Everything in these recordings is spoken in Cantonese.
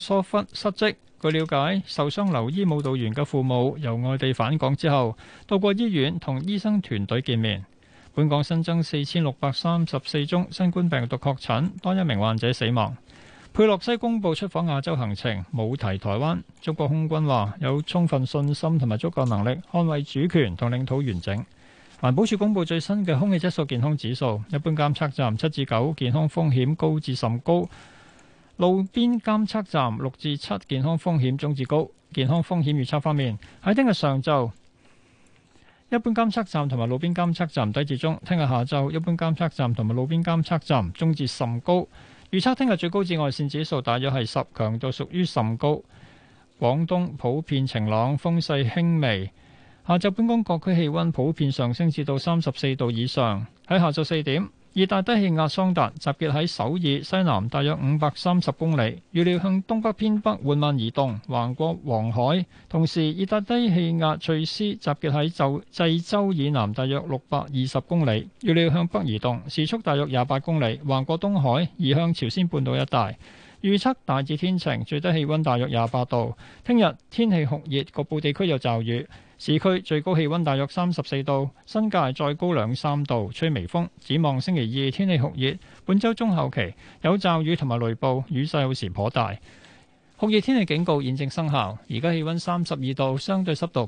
疏忽失職。據了解，受傷留醫舞蹈員嘅父母由外地返港之後，到過醫院同醫生團隊見面。本港新增4634宗新冠病毒確診，多一名患者死亡。佩洛西公布出訪亞洲行程，冇提台灣。中國空軍話有充分信心同埋足夠能力捍衛主權同領土完整。環保署公布最新嘅空氣質素健康指數，一般監測站7至9，健康風險高至甚高。路邊監測站6至7，健康風險中至高。健康風險預測方面，喺聽日上晝，一般監測站同埋路邊監測站低至中；聽日下晝，一般監測站同埋路邊監測站中至甚高。預測聽日最高紫外線指數大約係10，強度屬於甚高。廣東普遍晴朗，風勢輕微。下晝本港各區氣溫普遍上升至到34度以上。喺下晝4點，熱帶低氣壓桑達集結喺首爾西南大約530公里，預料向東北偏北緩慢移動，橫過黃海。同時，熱帶低氣壓翠絲集結喺濟州以南大約620公里，預料向北移動，時速大約28公里，橫過東海，移向朝鮮半島一帶。預測大致天晴，最低氣溫大約28度。聽日天氣酷熱，局部地區有驟雨。市區最高氣溫大約34度，新界再高2-3度，吹微風。展望星期2天氣酷熱，本週中後期有驟雨同埋雷暴，雨勢有時頗大。酷熱天氣警告現正生效。而家氣溫32度，相對濕度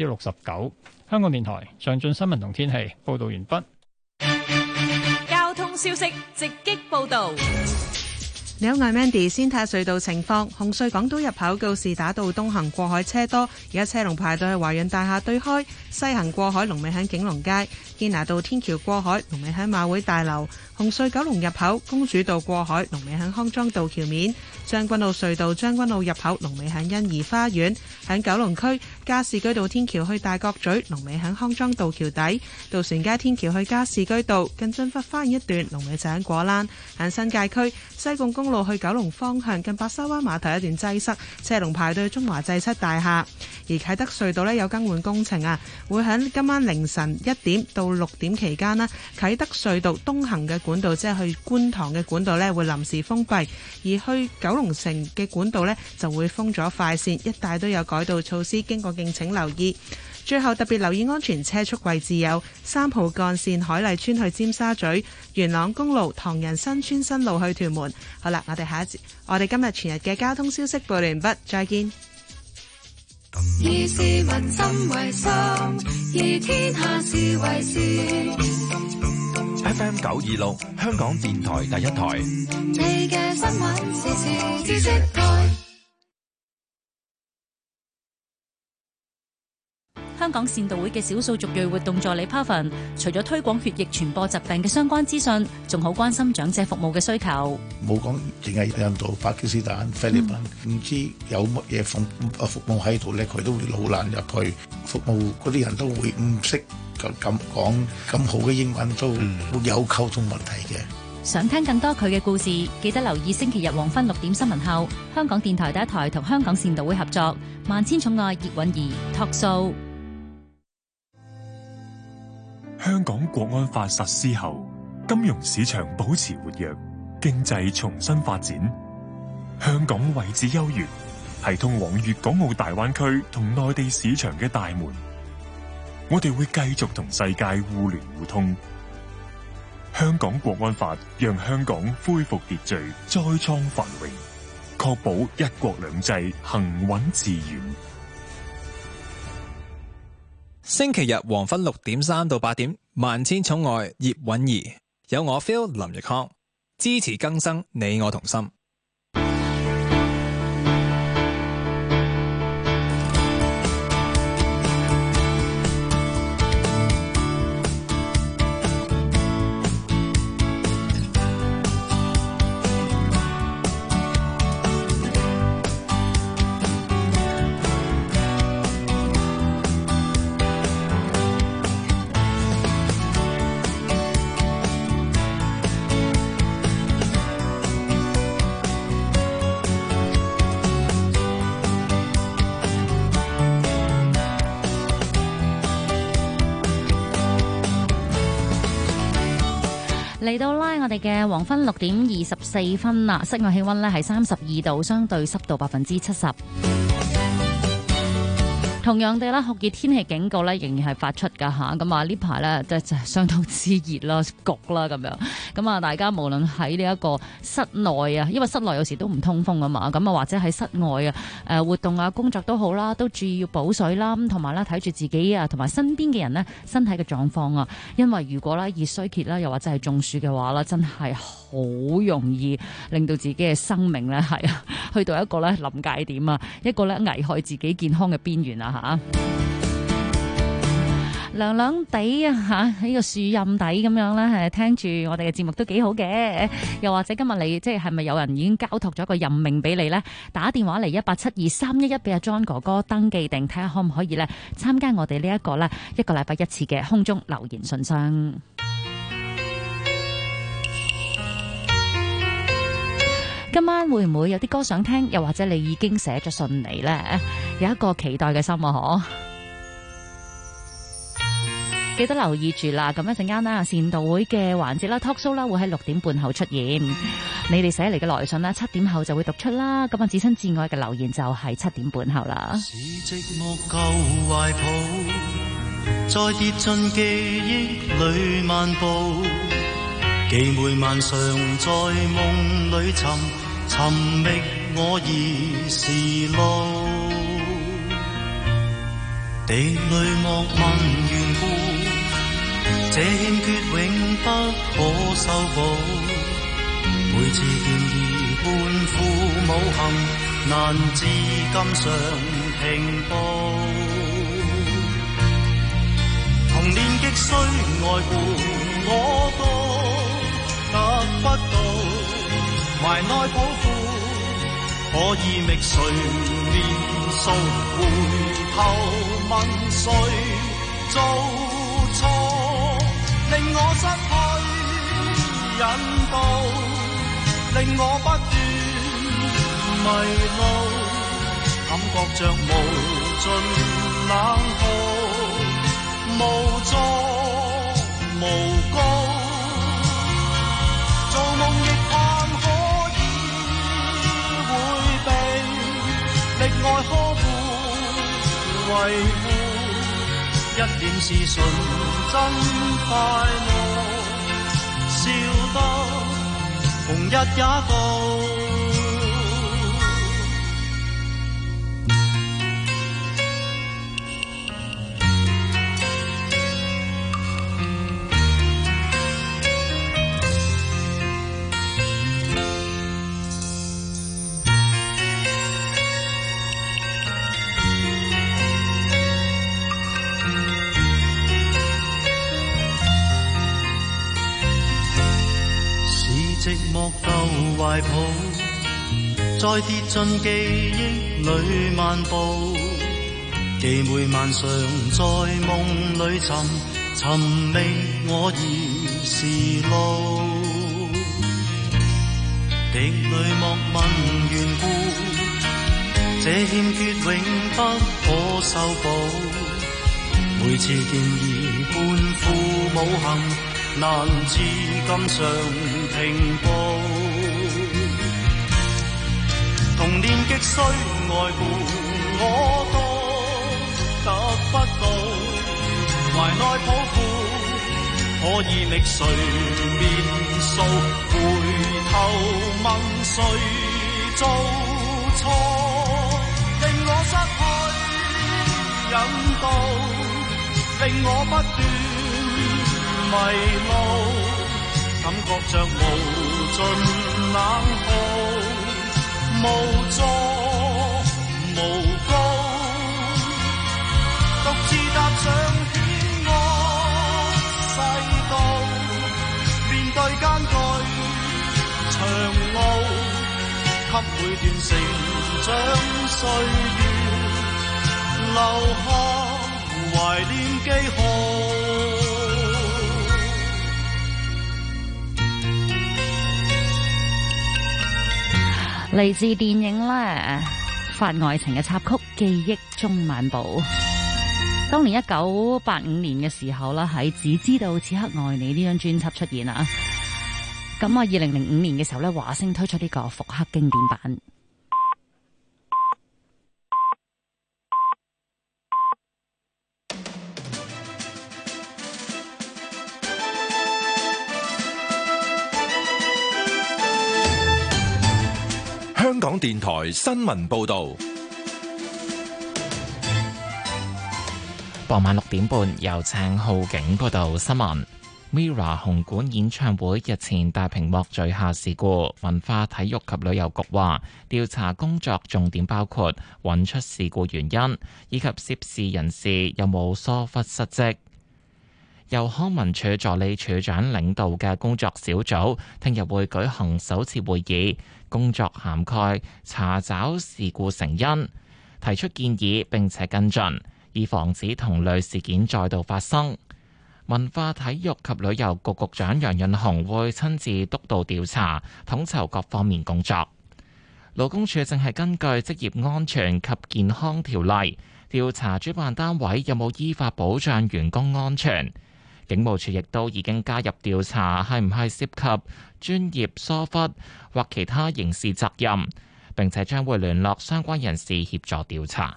69%。香港電台詳盡新聞同天氣報導完畢。 交通消息直擊報導。 你好，我係 Mandy。先睇下隧道情況。紅隧港島入口告士打道東行過海車多，而家車龍排到去華潤大廈對開；西行過海龍尾喺景隆街。堅拿道天橋過海龍尾喺馬會大樓。紅隧九龍入口公主道過海龍尾喺康莊道橋面。將軍澳隧道將軍澳入口龍尾喺欣怡花園。喺九龍區加士居道天橋去大角咀龍尾喺康莊道橋底。渡船街天橋去加士居道近駿發花園一段龍尾就喺果欄。喺新界區西貢公路去九龍方向近白沙灣碼頭一段擠塞，車龍排到中華製漆大廈。而啟德隧道有更換工程啊，會喺今晚凌晨1點到6點期間啟德隧道東行嘅管道即係去觀塘嘅管道會臨時封閉，而去九龍城嘅管道就會封咗快線，一帶都有改道措施，經過敬請留意。最後特別留意安全車速位置有3號幹線海麗村去尖沙咀、元朗公路唐人新村新路去屯門。好啦，我哋今日全日嘅交通消息報完畢，再見。 以市民心為心，以天下事為事。 FM 926香港電台第一台。 你嘅新聞時事知識台。 香港善導會嘅少數族裔活動助理 Pavan， 除咗推廣血液傳播疾病嘅相關資訊，仲好關心長者服務嘅需求。 冇講淨係印度、巴基斯坦、菲律賓，唔知有乜嘢服務喺度咧，佢都會老難入去服務嗰啲人都會唔識咁講咁好嘅英文，都會有溝通問題嘅。 想聽更多佢嘅故事，記得留意星期日黃昏6點新聞後，香港電台第一台同香港善導會合作《萬千寵愛葉韻儀》Talk Show。 香港國安法實施後，金融市場保持活躍，經濟重新發展。香港位置優越，係通往粵港澳大灣區同內地市場嘅大門。我哋會繼續同世界互聯互通。香港國安法讓香港恢復秩序，再創繁榮，確保一國兩制行穩致遠。 星期日黃昏6點3到8點，萬千寵愛葉韻儀，有我 Phil 林奕康，支持更生，你我同心。 嚟到啦，我哋嘅黃昏6點24分啦，室外氣溫呢係32度，相對濕度70%。同樣地啦，酷熱天氣警告咧仍然係發出㗎吓，咁啊呢排咧即係相當之熱啦、焗啦咁樣，咁啊大家無論喺呢一個室內啊，因為室內有時都唔通風啊嘛，咁啊或者喺室外啊活動啊工作都好啦，都注意要補水啦，同埋咧睇住自己啊同埋身邊嘅人呢身體嘅狀況啊，因為如果咧熱衰竭啦，又或者係中暑嘅話啦，真係好容易令到自己嘅生命咧係去到一個咧臨界點啊，一個咧危害自己健康嘅邊緣啊吓，涼涼地啊吓，喺個樹蔭底咁樣咧，係聽住我哋嘅節目都幾好嘅。又或者今日你即係咪有人已經交託咗一個任命俾你呢？打電話嚟1872311俾阿 John 哥哥登記定，睇下可唔可以咧參加我哋呢一個咧一個禮拜一次嘅空中留言信箱。今晚會唔會有啲歌想聽？又或者你已經寫咗信嚟呢？有一個期待嘅心啊！嗬，記得留意住啦。咁一陣間啦，善導會嘅環節啦 ，talk show 啦，會喺6點半後出現。你哋寫嚟嘅來信啦，7點後就會讀出啦。咁啊，至親至愛嘅留言就係7點半後啦。 是寂寞舊懷抱，再跌進記憶裏漫步。記每晚上在夢裏尋覓我兒時路，地裏莫問緣故，這欠缺永不可修補。每次見兒伴父母行，難自禁常停步。童年極需愛護我都得不到，懷內抱負可以覓誰面數，回頭問誰做錯，令我失去引導，令我不斷迷路，感覺着無盡冷酷，無助無告。做夢亦盼可以迴避，溺愛呵護維護，一臉是純真快樂，笑得紅日也到。寂寞舊懷抱，再跌進記憶裏漫步，記每晚上在夢裏尋覓我兒時路，地裏莫問緣故，這欠缺永不可修補。每次見兒伴父母行，難自禁常停步，童年極需愛護我都得不到，懷內抱負可以覓誰面數，回頭問誰做錯，令我失去引導，令我不斷迷路，感覺着無盡冷酷，無助無告，獨自踏上險惡世道，面對艱巨長路，給每段成長歲月留下懷念記號。 嚟自電影咧《法愛情》嘅插曲《記憶中漫步》，當年1985年嘅時候啦，喺《只知道此刻愛你》呢張專輯出現啊。 咁啊，2005年嘅時候咧，華星推出呢個復刻經典版。 香港電台新聞報道。 傍晚6點半，由鄭浩景報道新聞。MIRROR 紅館演唱會日前大屏幕墜下事故，文化體育及旅遊局話，調查工作重點包括揾出事故原因，以及涉事人士有冇疏忽失職。由康文署助理署長領導嘅工作小組，聽日會舉行首次會議，工作涵蓋查找事故成因，提出建議並且跟進，以防止同類事件再度發生。文化體育及旅遊局局長楊潤雄會親自督導調查，統籌各方面工作。勞工處正係根據職業安全及健康條例調查主辦單位有冇依法保障員工安全。警務處亦都已經加入調查，係唔係涉及專業疏忽或其他刑事責任，並且將會聯絡相關人士協助調查。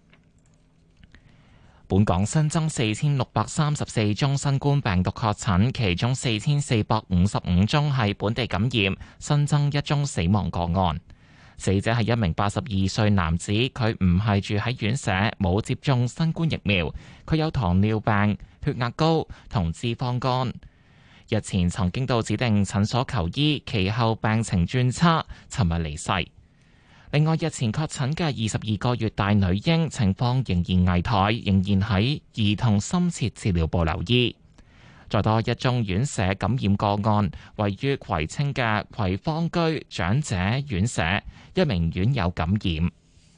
本港新增4634宗新冠病毒確診，其中4455宗係本地感染，新增1宗死亡個案。死者係一名82歲男子，佢唔係住喺院舍，冇接種新冠疫苗，佢有糖尿病、血壓高同脂肪肝。日前曾經到指定診所求醫，其後病情轉差，尋日離世。另外，日前確診嘅22個月大女嬰情況仍然危殆，仍然喺兒童深切治療部留醫。再多1宗院舍感染個案，位於葵青嘅葵芳居長者院舍，一名院友感染。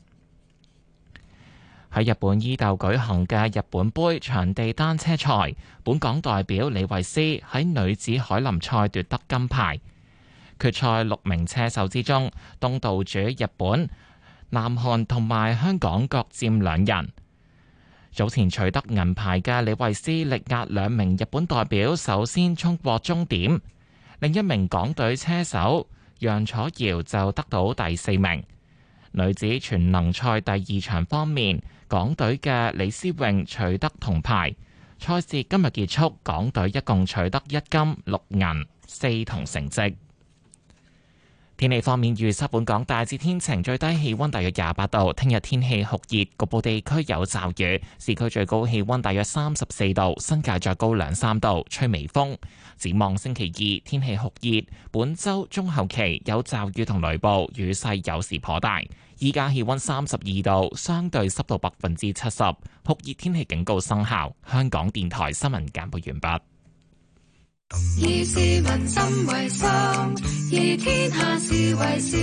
喺日本伊豆舉行嘅日本杯場地單車賽，本港代表李慧詩喺女子凱林賽奪得金牌。決賽6名車手之中，東道主日本、南韓同埋香港各佔2人。早前取得銀牌嘅李慧詩力壓2名日本代表，首先衝過終點。另一名港隊車手楊楚瑤就得到第4名。女子全能賽第2場方面，港隊嘅李思穎取得銅牌。賽事今日結束，港隊一共取得1金6銀4銅成績。天氣方面預測，本港大致天晴，最低氣溫大約28度。聽日天氣酷熱，局部地區有驟雨。市區最高氣溫大約34度，新界再高2-3度，吹微風。展望星期2天氣酷熱，本周中後期有驟雨同雷暴，雨勢有時頗大。依家氣溫32度，相對濕度70%，酷熱天氣警告生效。香港電台新聞簡報完畢。 以市民心為心，以天下事為事。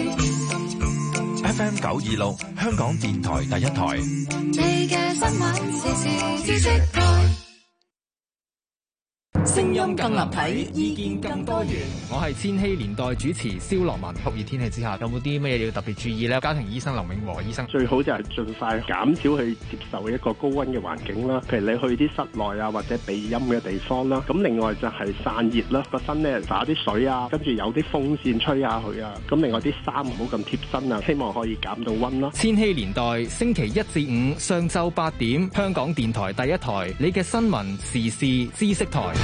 FM 926，香港電台第一台。 你嘅新聞時事知識台。 聲音更立體，意見更多元。我係千禧年代主持蕭樂文。酷熱天氣之下，有冇啲咩要特別注意呢？家庭醫生林永和醫生， 最好就係盡快減少去接受一個高溫嘅環境啦。譬如你去啲室內啊，或者避陰嘅地方啦。咁另外就係散熱啦，個身咧灑啲水啊，跟住有啲風扇吹下佢啊。咁另外啲衫唔好咁貼身啊，希望可以減到溫啦。 千禧年代星期1至5上晝8點，香港電台第一台，你嘅新聞時事知識台。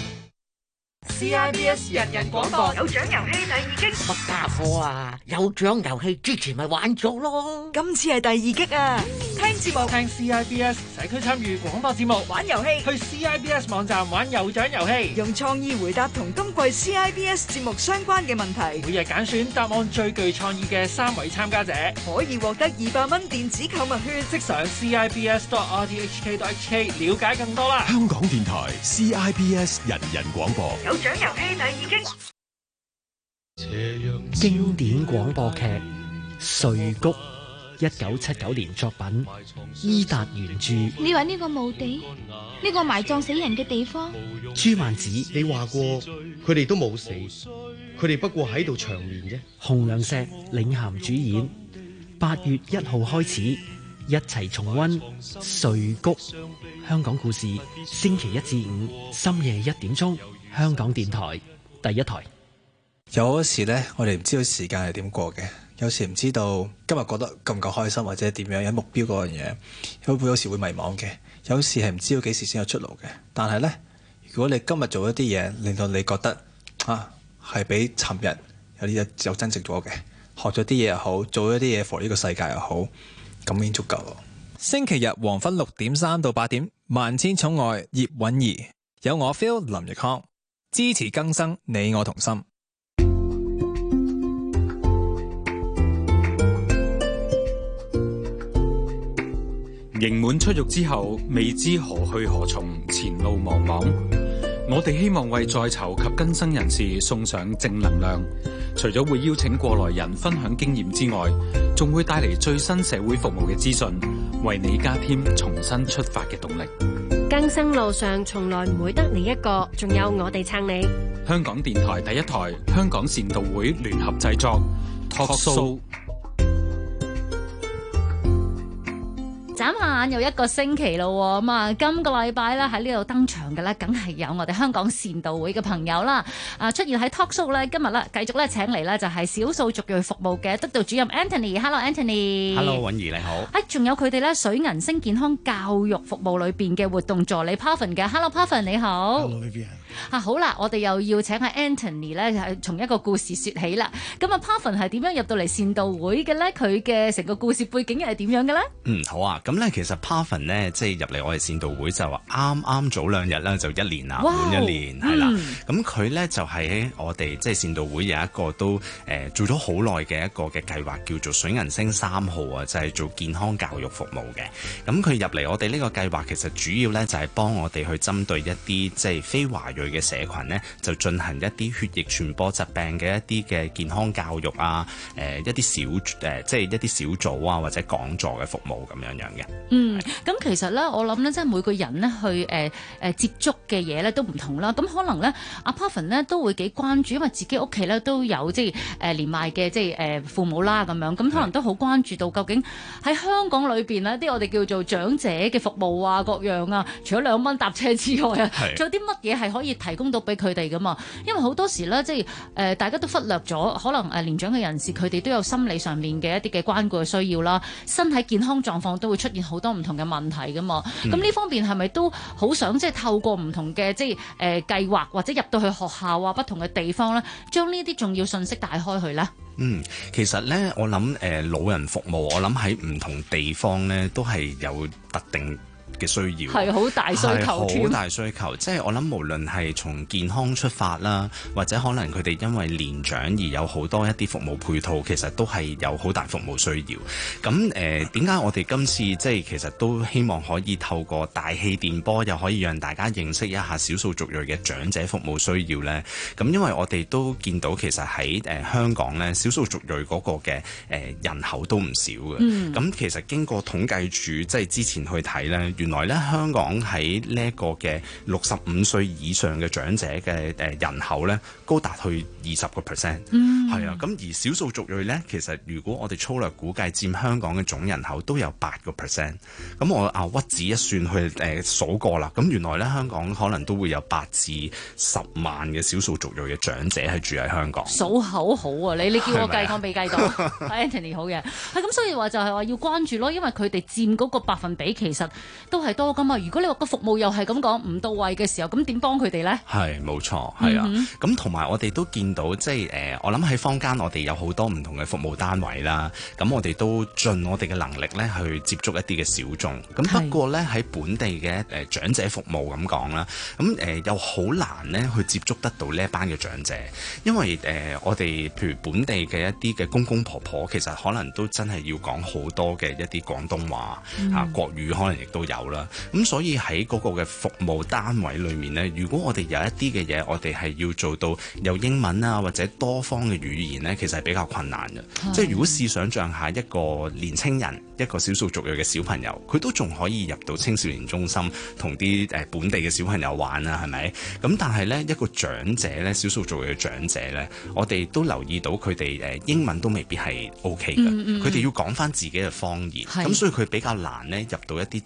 CIBS 人人廣播有獎遊戲第2擊， 乜家伙啊？有獎遊戲之前咪玩咗咯， 今次係第2擊啊！聽節目， 聽 CIBS 社區參與廣播節目， 玩遊戲， 去 CIBS 網站玩有獎遊戲， 用創意回答同今季 CIBS 節目相關嘅問題， 每日揀選答案最具創意嘅3位參加者， 可以獲得200蚊電子購物券， 即上 CIBS.RTHK.HK 了解更多啦！ 香港電台 CIBS 人人廣播。 有獎遊戲第2擊， 經典廣播劇《睡谷》，1979年作品，伊達原著。 你話呢個墓地，呢個埋葬死人嘅地方？ 朱曼子， 你話過佢哋都冇死，佢哋不過喺度長眠啫。 洪良石領銜主演，8月1號開始，一齊重溫《睡谷》香港故事，星期1至5深夜1點鐘，香港電台第一台。 有時呢，我哋唔知道時間係點過嘅，有時唔知道今日覺得夠唔夠開心或者點樣有目標嗰樣嘢，有時會迷茫嘅，有時係唔知道幾時先有出路嘅。但係呢，如果你今日做一啲嘢，令到你覺得係比尋日有啲嘢有增值咗嘅，學咗啲嘢又好，做咗啲嘢 for 呢個世界又好，咁已經足夠咯。 星期日黃昏6點3到8點，萬千寵愛葉韻儀，有我 Phil 林奕康，支持更生，你我同心。 刑滿出獄之後，未知何去何從，前路茫茫。我哋希望為在囚及更生人士送上正能量，除咗會邀請過來人分享經驗之外，仲會帶嚟最新社會服務嘅資訊，為你加添重新出發嘅動力。 更生路上從來唔會得你一個，仲有我哋撐你。 香港電台第一台，香港善導會聯合製作 Talk Show。 眨下眼又一個星期咯，咁啊，今個禮拜咧喺呢度登場嘅咧，梗係有我哋香港善導會嘅朋友啦。出現喺 Talk Show 咧，今日咧繼續咧請嚟咧就係少數族裔服務嘅督導主任 Anthony。Hello Anthony。Hello 韻儀你好。 仲有佢哋咧水銀星健康教育服務裏邊嘅活動助理 Parvin 嘅。Hello Parvin 你好。 Hello Vivian。 好啦，我哋又要請阿 Anthony 咧，係從一個故事說起啦。咁啊 Parvin 係點樣入到嚟善導會嘅咧？佢嘅成個故事背景係點樣嘅咧？ 好啊。咁咧其實 Parvin 咧即係入嚟我哋善導會就話啱早2日啦，就1年啦，滿1年係啦。咁佢咧就喺我哋即係善導會有一個都做咗好耐嘅一個嘅計劃，叫做水銀星3號啊，就係做健康教育服務嘅。咁佢入嚟我哋呢個計劃，其實主要咧就係幫我哋去針對一啲即係非華裔嘅社群咧，就進行一啲血液傳播疾病嘅一啲嘅健康教育啊，一啲即係一啲小組啊或者講座嘅服務咁樣嘅。 咁其實咧，我諗咧，即係每個人咧去接觸嘅嘢咧都唔同啦。咁可能咧，阿 Parvin 咧都會幾關注，因為自己屋企咧都有即係年邁嘅即係父母啦咁樣，咁可能都好關注到究竟喺香港裏邊呢啲我哋叫做長者嘅服務啊各樣啊，除咗2蚊搭車之外啊，仲有啲乜嘢係可以提供到俾佢哋噶嘛？因為好多時咧，即係大家都忽略咗，可能年長嘅人士佢哋都有心理上面嘅一啲嘅關顧嘅需要啦，身體健康狀況都會出現好多唔同嘅問題噶嘛。咁呢方面係咪都好想即係透過唔同嘅即係計劃或者入到去學校啊不同嘅地方咧，將呢啲重要信息帶開去咧？ 其實咧，我諗老人服務，我諗喺唔同地方咧都係有特定嘅需要， 係好大需求， 好大需求。即係我諗，無論係從健康出發啦，或者可能佢哋因為年長而有好多一啲服務配套，其實都係有好大服務需要。咁點解我哋今次即係其實都希望可以透過大氣電波，又可以讓大家認識一下少數族裔嘅長者服務需要呢？咁因為我哋都見到其實喺香港呢，少數族裔嗰個嘅人口都唔少嘅。咁其實經過統計處即係之前去睇呢，原來咧香港喺呢一個嘅65歲以上嘅長者嘅人口咧，高達去20%。係啊，咁而少數族裔咧，其實如果我哋粗略估計，佔香港嘅總人口都有8%。咁我屈指一算去數過啦，咁原來咧香港可能都會有8至10萬嘅少數族裔嘅長者係住喺香港。 數口好啊，你叫我計，我未計到。Anthony 好嘅，咁所以話就係話要關注咯，因為佢哋佔嗰個百分比其實都係多噶嘛。如果你話個服務又係咁講唔到位嘅時候，咁點幫佢哋咧？係冇錯，係啊。咁同埋我哋都見到，即係我諗喺坊間我哋有好多唔同嘅服務單位啦。咁我哋都盡我哋嘅能力咧去接觸一啲嘅小眾。咁不過咧喺本地嘅長者服務咁講啦，咁又好難咧去接觸得到呢一班嘅長者，因為我哋譬如本地嘅一啲嘅公公婆婆，其實可能都真係要講好多嘅一啲廣東話國語，可能亦都有啦。咁所以喺嗰個嘅服務單位裏面呢，如果我哋有一啲嘅嘢，我哋係要做到有英文啊或者多方嘅語言呢，其實係比較困難嘅。即係如果試想像下一個年青人，一個少數族裔嘅小朋友，佢都仲可以入到青少年中心同啲本地嘅小朋友玩啊，係咪？咁但係呢，一個長者呢，少數族裔嘅長者呢，我哋都留意到佢哋英文都未必係 OK 嘅，佢哋要講返自己嘅方言，咁所以佢比較難呢入到一啲正規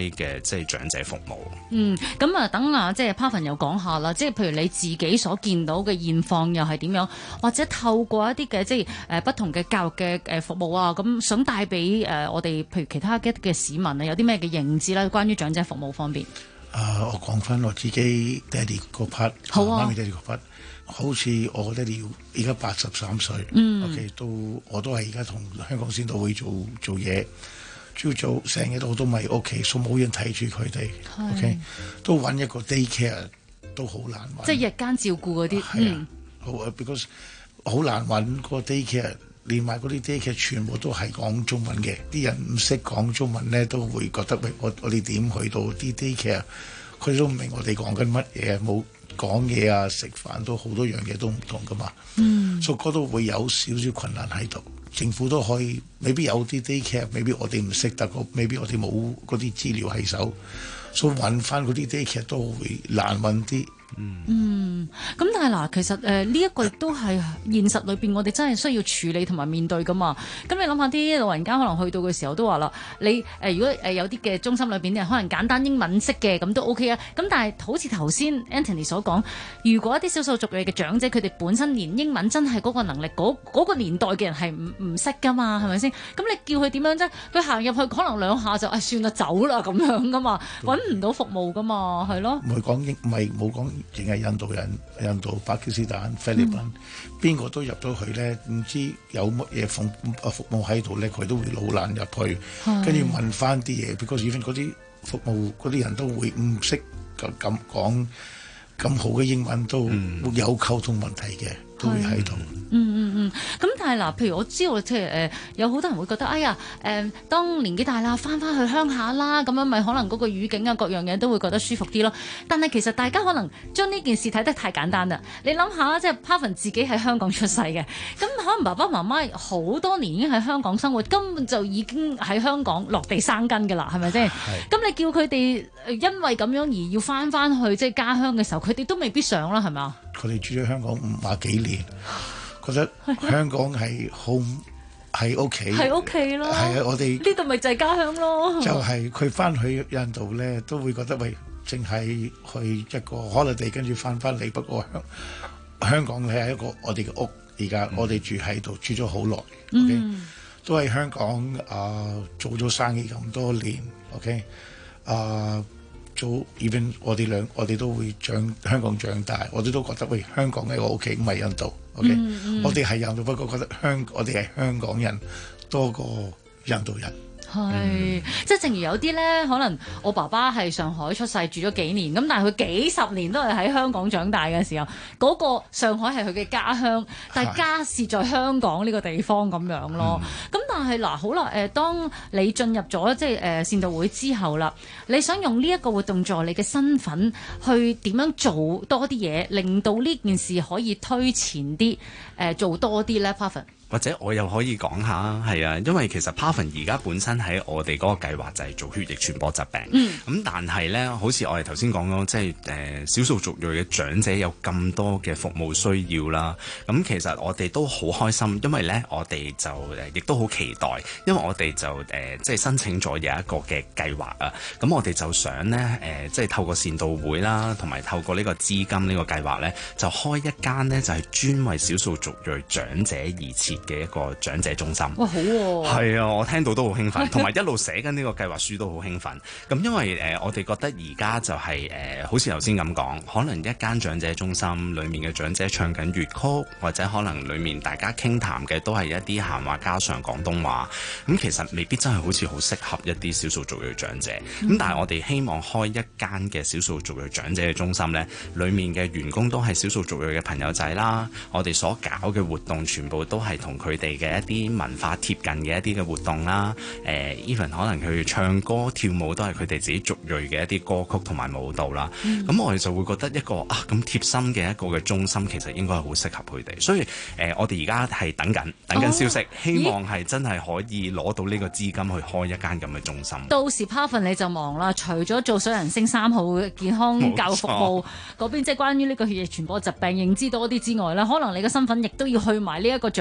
規嘅即係長者服務。 咁啊，等啊，即係 Parvin 又講下啦，即係譬如你自己所見到嘅現況又係點樣，或者透過一啲嘅即係不同嘅教育嘅服務啊，咁想帶俾我哋譬如其他嘅市民啊，有啲咩嘅認知啦，關於長者服務方面。 我講翻我自己爹哋個 part， 好啊， 媽咪爹哋個 part，好似我爹哋而家83歲，OK， 我都係而家同香港先導會做嘢，朝早成日我都咪屋企，所以冇人睇住佢哋 ，OK， 都揾一個 day care 都好難揾， 即係日間照顧嗰啲， 好，because 好難揾個 day care。連埋嗰啲 daycare 全部都係講中文嘅，啲人唔識講中文咧，都會覺得喂，我哋點去到啲 daycare，佢都唔明我哋講緊乜嘢，冇講嘢啊，食飯都好多樣嘢都唔同噶嘛，所以嗰度會有少少困難喺度。政府都可以，未必有啲 daycare，未必我哋唔識得，未必我哋冇嗰啲資料喺手，所以揾翻嗰啲 daycare 都會難揾啲。 咁但係嗱，其實呢一個亦都係現實裏邊，我哋真係需要處理同埋面對噶嘛。咁你諗下啲老人家可能去到嘅時候都話啦，你如果有啲嘅中心裏邊啲人可能簡單英文識嘅，咁都 OK 啊。咁但係好似頭先 Anthony 所講，如果一啲少數族裔嘅長者，佢哋本身連英文真係嗰個能力，嗰個年代嘅人係唔識噶嘛，係咪先？咁你叫佢點樣啫？佢行入去可能兩下就算啦走啦咁樣噶嘛，揾唔到服務噶嘛，係咯。 唔係講冇講。淨係印度人、印度、巴基斯坦、菲律賓，邊個都入到去咧？唔知有乜嘢服務喺度咧，佢都會老懶入去，跟住問翻啲嘢。because even 嗰啲服務嗰啲人都會唔識咁講咁好嘅英文，都會有溝通問題嘅，都會喺度。 咁但係嗱，譬如我知道即係有好多人會覺得，哎呀當年紀大啦，翻去鄉下啦，咁樣咪可能嗰個語境啊各樣嘢都會覺得舒服啲咯。但係其實大家可能將呢件事睇得太簡單啦。你諗下，即係 Parvin 自己喺香港出世嘅，咁可能爸爸媽媽好多年已經喺香港生活，根本就已經喺香港落地生根㗎啦，係咪先？咁你叫佢哋因為咁樣而要翻去即係家鄉嘅時候，佢哋都未必想啦，係咪啊？ 佢哋住咗香港50幾年。覺得香港係home，係屋企， 係屋企咯。 係啊，我哋呢度咪就係家鄉咯。就係佢翻去印度咧，都會覺得喂，淨係去一個 holiday，跟住翻嚟。不過香港係一個我哋嘅屋，而家我哋住喺度住咗好耐。OK，都喺香港做咗生意咁多年。OK，做 even 我哋都會香港長大，我哋都覺得喂，香港係我屋企，唔係印度。OK，我哋係印度，不過覺得我哋係香港人多過印度人。 係，即係正如有啲咧，可能我爸爸係上海出世住咗幾年，咁但係佢幾十年都係喺香港長大嘅時候，嗰個上海係佢嘅家鄉，但係家是在香港呢個地方咁樣咯。咁但係嗱，好啦，當你進入咗即係善導會之後啦，你想用呢一個活動助理嘅身份去點樣做多啲嘢，令到呢件事可以推前啲，做多啲咧 Parvin？ 或者我又可以講下，係啊，因為其實 Parvin 而家本身喺我哋嗰個計劃就係做血液傳播疾病，咁但係咧，好似我哋頭先講咗，即係少數族裔嘅長者有咁多嘅服務需要啦，咁其實我哋都好開心，因為咧我哋就亦都好期待，因為我哋就即係申請咗有一個嘅計劃啊，咁我哋就想咧即係透過善導會啦，同埋透過呢個資金呢個計劃咧，就開一間咧就係專為少數族裔長者而設嘅一個長者中心。 哇，好喎！ 係啊，我聽到都好興奮，同埋一路寫緊呢個計劃書都好興奮。咁因為我哋覺得而家就係好似頭先咁講，可能一間長者中心裡面嘅長者唱緊粵曲，或者可能裡面大家傾談嘅都係一啲閒話家常廣東話。咁其實未必真係好似好適合一啲少數族裔長者。咁但係我哋希望開一間嘅少數族裔長者嘅中心呢，裡面嘅員工都係少數族裔嘅朋友仔啦。我哋所搞嘅活動全部都係同佢哋嘅一啲文化貼近嘅一啲嘅活動啦，even 可能佢唱歌跳舞都係佢哋自己族裔嘅一啲歌曲同埋舞蹈啦。咁我哋就會覺得一個咁貼心嘅一個嘅中心，其實應該係好適合佢哋。所以我哋而家係等緊消息，希望係真係可以攞到呢個資金去開一間咁嘅中心。 到時 Parvin 你就忙啦，除咗做水人星3號嘅健康教育服務嗰邊，即係關於呢個血液傳播疾病認知多啲之外啦，可能你嘅身份亦都要去埋呢一個長者服務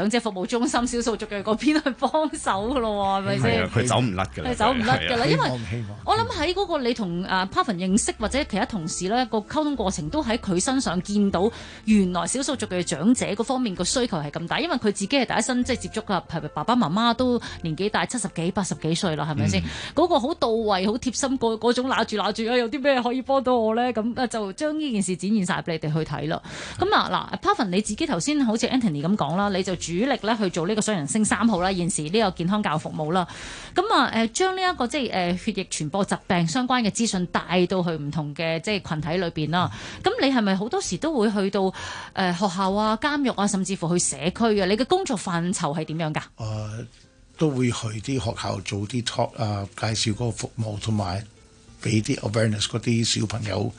務中心少數族裔嗰邊去幫手噶咯，係咪先？ 佢走唔甩㗎啦， 係走唔甩㗎啦，因為希望我諗喺嗰個你同Parvin 認識或者其他同事咧個溝通過程，都喺佢身上見到原來少數族裔長者嗰方面個需求係咁大，因為佢自己係第一身即係接觸啦，係咪爸爸媽媽都年紀大70幾80幾歲啦，係咪先？嗰個好到位、好貼心嗰種揦住啊，有啲咩可以幫到我咧？咁就將呢件事展現晒俾你哋去睇啦。咁嗱 Parvin 你自己頭先好似 Anthony 咁講啦，你就主力咧去做呢個雙人星3號啦，現時呢個健康教育服務啦。咁將呢一個即係血液傳播疾病相關嘅資訊帶到去唔同嘅即係群體裏邊啦。咁你係咪好多時都會去到學校啊、監獄啊，甚至乎去社區啊？你嘅工作範疇係點樣㗎？ 都會去啲學校做啲 talk 啊，介紹嗰個服務，同埋俾啲 awareness 嗰啲小朋友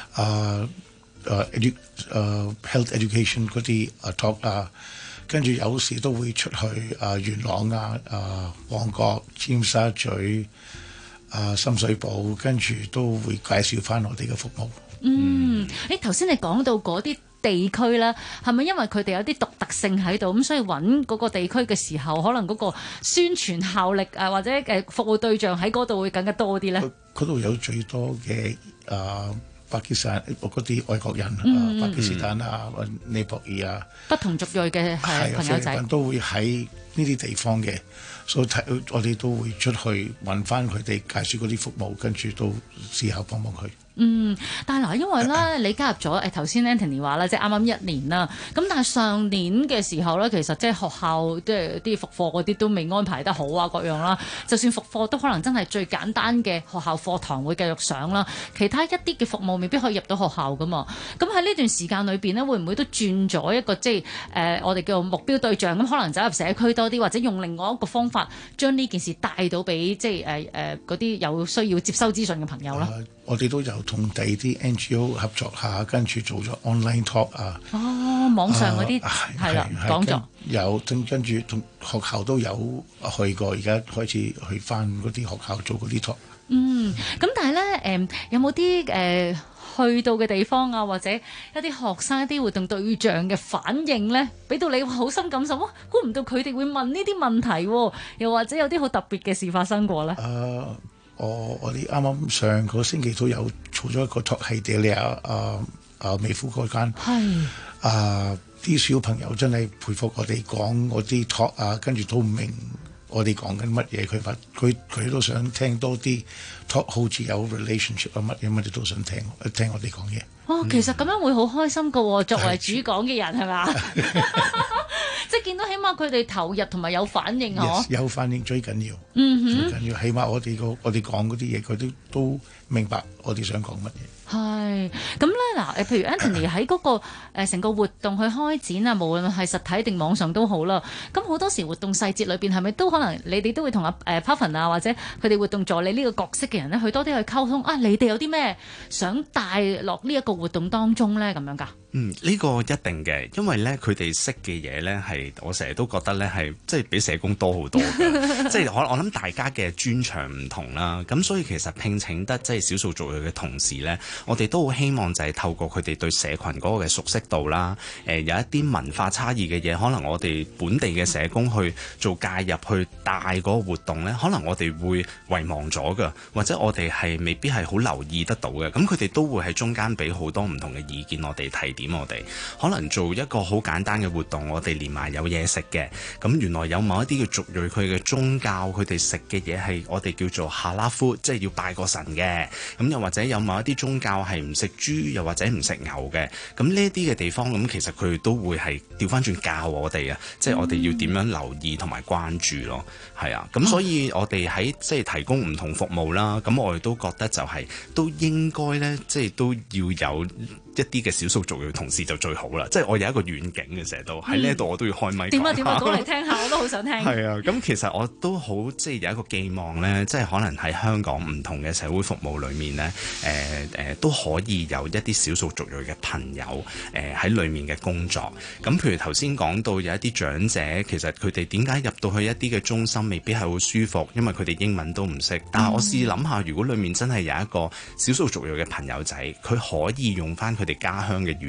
health education 嗰啲talk 啊，跟住有時都會出去元朗啊、旺角、尖沙咀、深水埗，跟住都會介紹翻我哋嘅服務。 頭先你講到嗰啲地區啦，係咪因為佢哋有啲獨特性喺度，咁所以揾嗰個地區嘅時候，可能嗰個宣傳效力或者服務對象喺嗰度會更加多啲咧？ 嗰度有最多嘅巴基斯坦嗰啲外國人巴基斯坦啊、尼泊爾啊， 不同族裔嘅朋友仔都會喺呢啲地方嘅，所以我哋都會出去揾翻佢哋介紹嗰啲服務，跟住都試下幫佢。 但係嗱，因為咧你加入咗頭先 Anthony 話啦，即係啱啱1年啦。咁但係上年嘅時候咧，其實即係學校即係啲復課嗰啲都未安排得好啊，各樣啦。就算復課都可能真係最簡單嘅學校課堂會繼續上啦，其他一啲嘅服務未必可以入到學校噶嘛。咁喺呢段時間裏邊咧，會唔會都轉咗一個即係我哋叫做目標對象咁，可能走入社區多啲，或者用另外一個方法將呢件事帶到俾即係嗰啲有需要接收資訊嘅朋友啦？ 我哋都有同第二啲 NGO 合作下，跟住做咗 online talk 啊。 網上嗰啲係啦，講咗有跟住同學校都有去過，而家開始去翻嗰啲學校做嗰啲 talk。 咁但係咧有冇啲去到嘅地方啊，或者一啲學生一啲活動對象嘅反應咧，俾到你好深感受？估唔到佢哋會問呢啲問題喎，又或者有啲好特別嘅事發生過咧？ 我哋啱啱上個星期都有做咗一個 talk 係地利美孚嗰間，啲小朋友真係佩服我哋講嗰啲 talk 啊，跟住都唔明我哋講緊乜嘢，佢都想聽多啲 talk， 好似有 relationship 啊乜嘢都想聽我哋講嘢。 其實咁樣會好開心噶喎，作為主講嘅人係嘛？即係見到起碼佢哋投入同埋有反應嗬。 有反應最緊要，最緊要，起碼我哋講嗰啲嘢，佢都明白我哋想講乜嘢。 係咁咧嗱，譬如 Anthony 喺嗰個成個活動去開展啊，無論係實體定網上都好啦。咁好多時活動細節裏邊係咪都可能你哋都會同Parvin啊或者佢哋活動助理呢個角色嘅人咧，去多啲去溝通啊？你哋有啲咩想帶落呢一個活動當中咧？咁樣㗎？ 呢個一定嘅，因為咧佢哋識嘅嘢咧係我成日都覺得咧係即係比社工多好多嘅，即係我諗大家嘅專長唔同啦，咁所以其實聘請得即係少數族裔嘅同事咧，我哋都好希望就係透過佢哋對社群嗰個嘅熟悉度啦，有一啲文化差異嘅嘢，可能我哋本地嘅社工去做介入去帶嗰個活動咧，可能我哋會遺忘咗㗎，或者我哋係未必係好留意得到嘅，咁佢哋都會喺中間俾好多唔同嘅意見我哋提。點我哋可能做一個好簡單嘅活動，我哋連埋有嘢食嘅，咁原來有某一啲嘅族裔佢嘅宗教，佢哋食嘅嘢係我哋叫做哈拉夫，即係要拜個神嘅，咁又或者有某一啲宗教係唔食豬，又或者唔食牛嘅，咁呢一啲嘅地方，咁其實佢哋都會係調翻轉教我哋啊，即係我哋要點樣留意同埋關注咯，係啊，咁所以我哋喺即係提供唔同服務啦，咁我哋都覺得就係都應該咧，即係都要有一啲嘅少數族裔同事就最好啦，即係我有一個遠景嘅，成日都喺呢度我都要開咪。點啊講嚟聽下，我都好想聽。 係啊，咁其實我都好即係有一個寄望咧，即係可能喺香港唔同嘅社會服務裏面咧，都可以有一啲少數族裔嘅朋友喺裏面嘅工作。咁譬如頭先講到有一啲長者，其實佢哋點解入到去一啲嘅中心未必係好舒服，因為佢哋英文都唔識。但係我試諗下，如果裏面真係有一個少數族裔嘅朋友仔，佢可以用翻佢哋家鄉嘅語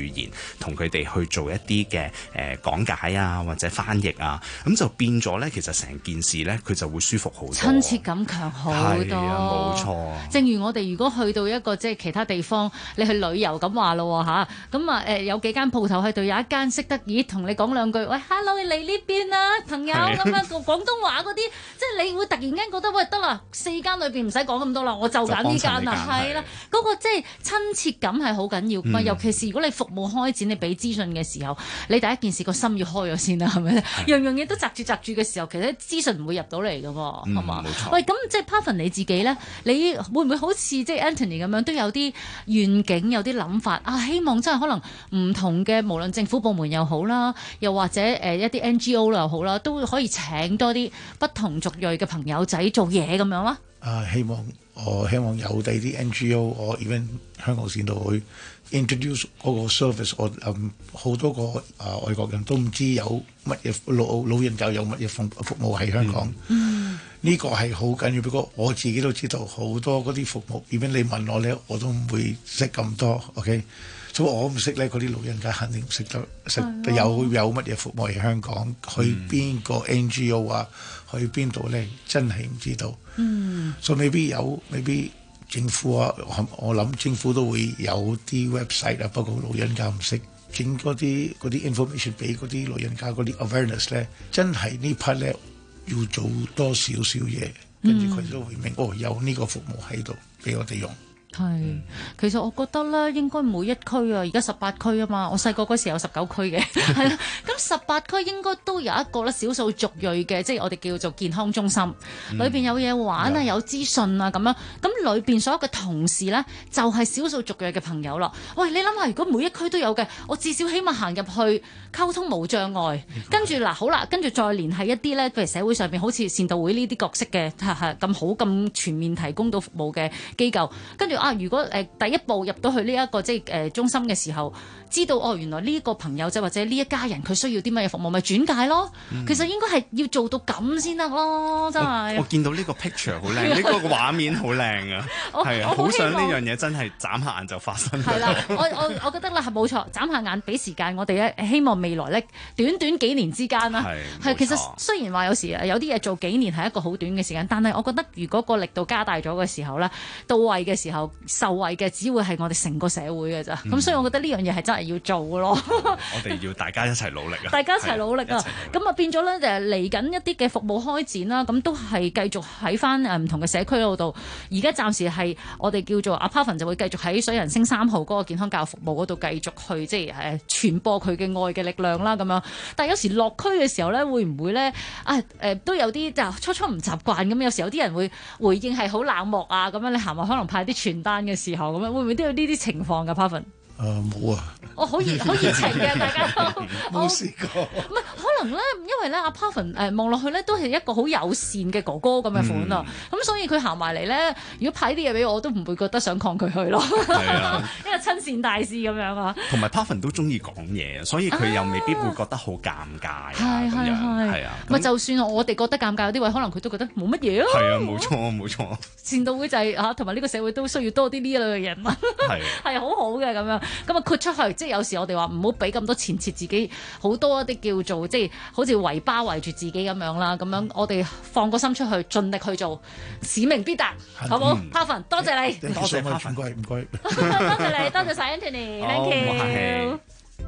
言，同佢哋去做一啲嘅講解啊，或者翻譯啊，咁就變咗咧，其實成件事咧佢就會舒服好多， 親切感強好多。 係啊，冇錯。 正如我哋如果去到一個即係其他地方，你去旅遊咁話咯嚇，咁啊有幾間鋪頭喺度，有一間識得同你講兩句，喂 hello 你嚟呢邊啊朋友咁樣廣東話嗰啲，即係你會突然間覺得喂得啦，4間裏邊唔使講咁多啦，我就揀呢間啦，係啦，嗰個即係親切感係好緊要嘛，尤其是如果你服務開展，你俾資訊嘅時候，你第一件事個心要開咗先啦，係咪？樣樣嘢都擲住嘅時候，其實資訊唔會入到嚟㗎嘛，係嘛？冇錯。喂，咁即係 Parvin 你自己咧，你會唔會好似即係 Anthony 咁樣，都有啲願景，有啲諗法啊？希望真係可能唔同嘅，無論政府部門又好啦，又或者一啲 NGO 又好啦，都可以請多啲不同族裔嘅朋友仔做嘢咁樣啦。 希望有第啲 NGO，我 even 香港線度去 introduce 嗰個 service， 我好多個外國人都唔知有乜嘢老人家有乜嘢服務喺香港。呢個係好緊要，不過我自己都知道好多嗰啲服務，even你問我咧，我都唔會識咁多。OK， 所以我唔識咧，嗰啲老人家肯定唔識得有乜嘢服務喺香港，去邊個 NGO 啊，去邊度咧，真係唔知道。所以未必政府啊，我諗政府都會有啲 website 啊，不過老人家唔識整嗰啲 information 俾嗰啲老人家嗰啲 awareness 咧，真係呢 part 咧要做多少少嘢，跟住佢都會明有呢個服務喺度俾我哋用。 係，其實我覺得咧，應該每一區啊，而家18區啊嘛，我細個嗰時有19區嘅，係啦，咁18區應該都有一個咧少數族裔嘅，即係我哋叫做健康中心，裏邊有嘢玩啊，有資訊啊咁樣，咁裏邊所有嘅同事咧就係少數族裔嘅朋友啦。喂，你諗下，如果每一區都有嘅，我至少起碼行入去溝通無障礙，跟住嗱好啦，跟住再聯繫一啲咧，譬如社會上邊好似善導會呢啲角色嘅咁好咁全面提供到服務嘅機構，跟住如果第一步入到去呢一個即係中心嘅時候，知道原來呢個朋友或者呢一家人佢需要啲乜嘢服務，咪轉介咯。其實應該係要做到咁先得咯，真係。我見到呢個 picture 好靚，呢個畫面好靚啊，係啊，好想呢樣嘢真係眨下眼就發生。係啦， 我覺得啦，係冇錯，眨下眼俾時間我哋咧，希望未來咧短幾年之間啦，係其實雖然話有時有啲嘢做幾年係一個好短嘅時間，但係我覺得如果個力度加大咗嘅時候咧，到位嘅時候。受惠嘅只會係我哋成個社會嘅咋，咁所以我覺得呢樣嘢係真係要做嘅咯。 我哋要大家一齊努力啊！ 大家一齊努力啊！咁啊變咗咧嚟緊一啲嘅服務開展啦，咁都係繼續喺翻唔同嘅社區嗰度。而家暫時係我哋叫做阿 Parvin 就會繼續喺水人星3號嗰個健康教育服務嗰度繼續去即係傳播佢嘅愛嘅力量啦咁樣。但係有時落區嘅時候咧，會唔會咧都有啲就初唔習慣咁，有時有啲人會回應係好冷漠啊咁樣，你行埋可能派啲傳單嘅時候咁樣，會唔會都有呢啲情況㗎 Parvin？ 冇啊！ 我好熱情嘅，大家都冇試過。 唔係可能咧，因為咧阿 Parvin 望落去咧都係一個好友善嘅哥哥咁嘅款啊，咁所以佢行埋嚟咧，如果派啲嘢俾我，都唔會覺得想抗拒佢咯。係啊，因為親善大使咁樣啊。同埋 Parvin 都中意講嘢，所以佢又未必會覺得好尷尬。係啊， 咪就算我哋覺得尷尬，有啲位可能佢都覺得冇乜嘢咯。 係啊，冇錯。善導會就係同埋呢個社會都需要多啲呢一類嘅人啊。係好好嘅咁樣。咁啊，豁出去，即係有時我哋話唔好俾咁多前設自己，好多一啲叫做即係好似圍包圍住自己咁樣啦。咁樣我哋放個心出去，盡力去做，使命必達，好唔好 ？Parvin，多謝你， 多謝 Parvin，唔該， 多謝你，多謝晒 Anthony，Thank you。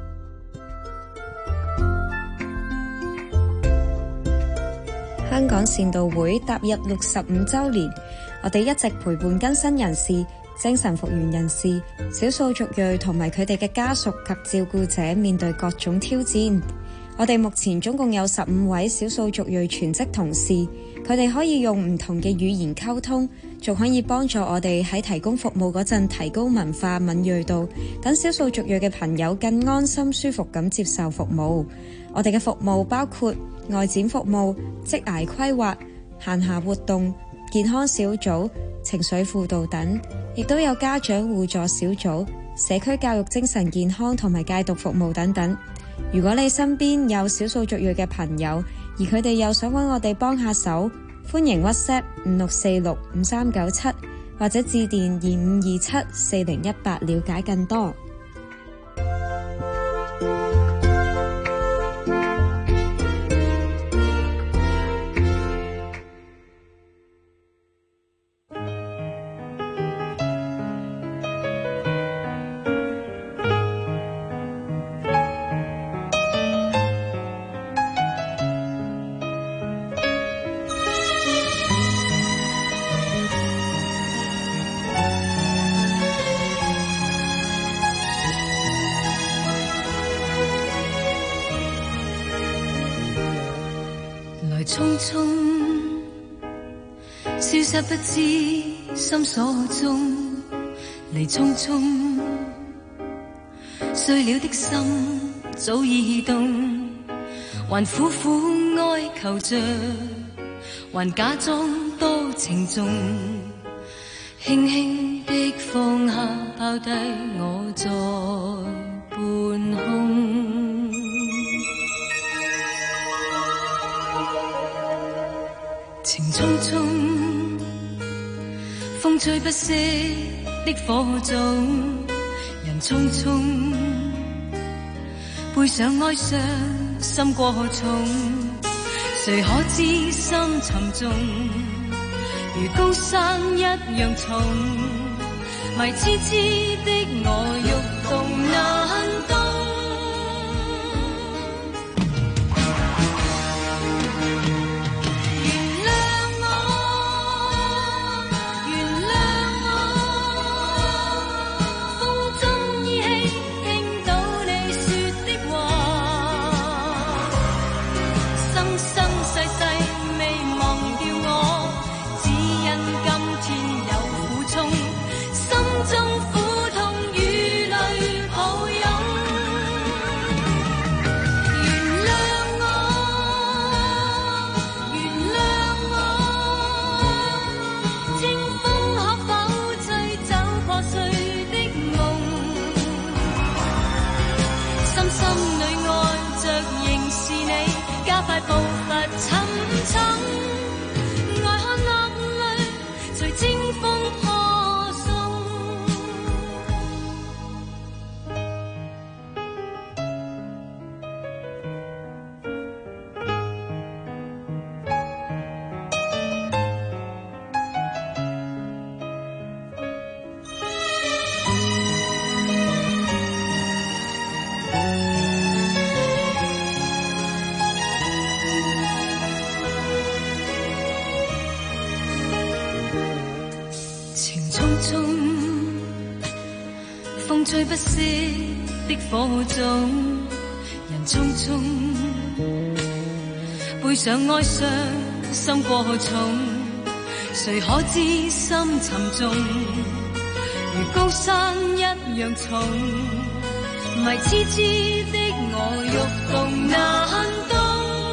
香港善導會踏入65週年，我哋一直陪伴更新人士、精神復原人士、少數族裔同埋佢哋嘅家屬及照顧者面對各種挑戰。我哋目前總共有15位少數族裔全職同事，佢哋可以用唔同嘅語言溝通，仲可以幫助我哋喺提供服務嗰陣提高文化敏鋭度，等少數族裔嘅朋友更安心舒服咁接受服務。我哋嘅服務包括外展服務、職涯規劃、閒暇活動、健康小組、情緒輔導等，亦都有家長互助小組、社區教育、精神健康同埋戒毒服務等等。如果你身邊有少數族裔嘅朋友，而佢哋又想揾我哋幫下手，歡迎 WhatsApp 56465397或者致電25274018了解更多。 來匆匆消失不知心所蹤，嚟匆匆碎了的心早已凍，還苦苦哀求着，還假裝多情重，輕輕的放下拋低我在半空。情匆匆，風吹不息的火種，人匆匆，背上哀傷心過重，誰可知心沉重，如高山一樣重，迷痴痴的我欲動難動。吹不息的火種，人匆匆，背上哀傷心過重，誰可知心沉重，如高山一樣重，迷痴痴的我欲動難動。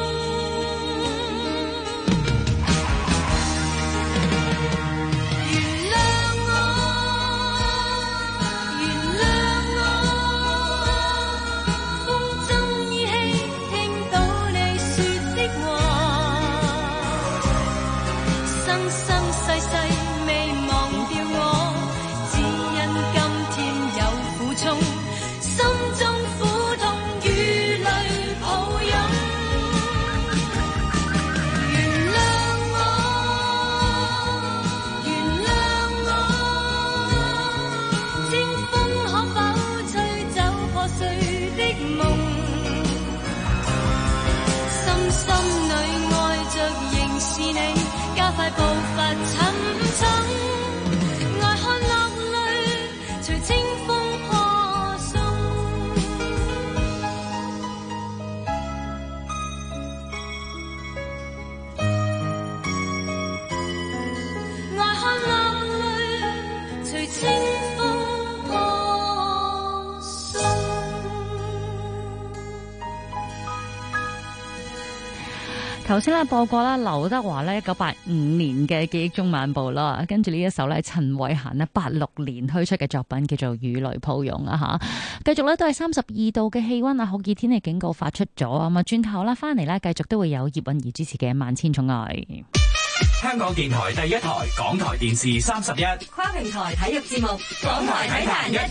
頭先咧播過啦，劉德華咧1985年嘅記憶中漫步啦，跟住呢一首咧陳慧嫻咧86年推出嘅作品叫做《雨雷抱擁》啊嚇，繼續咧都係32度嘅氣溫啊，酷熱天氣警告發出咗啊嘛，轉頭啦翻嚟咧繼續都會有葉韻儀主持嘅《萬千寵愛》。 香港電台第一台，港台電視31， 跨平台體育節目，港台體壇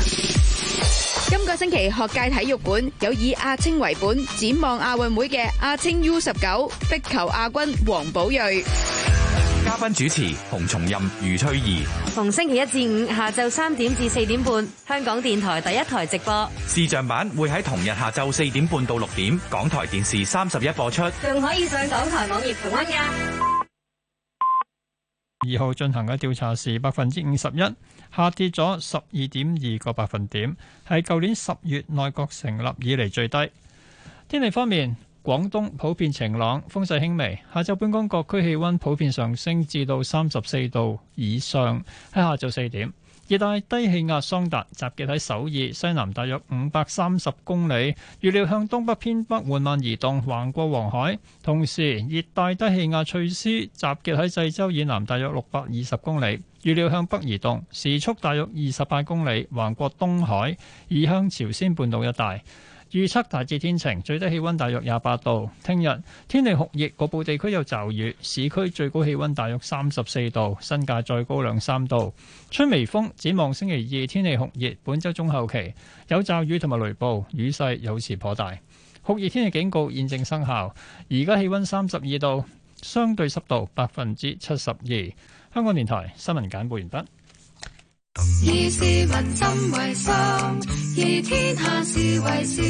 1、2、3。 今個星期學界體育館有以亞青為本，展望亞運會嘅亞青 U19 壁球亞軍黃寶睿。 嘉賓主持洪松蔭、余翠怡。 逢星期一至五下晝3點至4點半，香港電台第一台直播。 視像版會喺同日下晝4點半到6點，港台電視31播出。 仲可以上港台網頁重溫㗎。 2號進行嘅調查時51%，下跌咗12.2個百分點，係舊年10月內閣成立以嚟最低。天氣方面， 廣東普遍晴朗，風勢輕微。下晝本港各區氣溫普遍上升至到34度以上。喺下晝4點，熱帶低氣壓桑達集結喺首爾西南大約530公里，預料向東北偏北緩慢移動，橫過黃海。同時，熱帶低氣壓翠絲集結喺濟州以南大約620公里，預料向北移動，時速大約28公里，橫過東海，移向朝鮮半島一帶。預測大致天晴，最低氣溫大約28度。聽日天氣酷熱，局部地區有驟雨，市區最高氣溫大約34度，新界再高2-3度。吹微風，展望星期二天氣酷熱，本週中後期有驟雨同埋雷暴，雨勢有時頗大。酷熱天氣警告現正生效。而家氣溫32度，相對濕度72%。香港電台新聞簡報完畢。 以市民心為心，以天下事為事。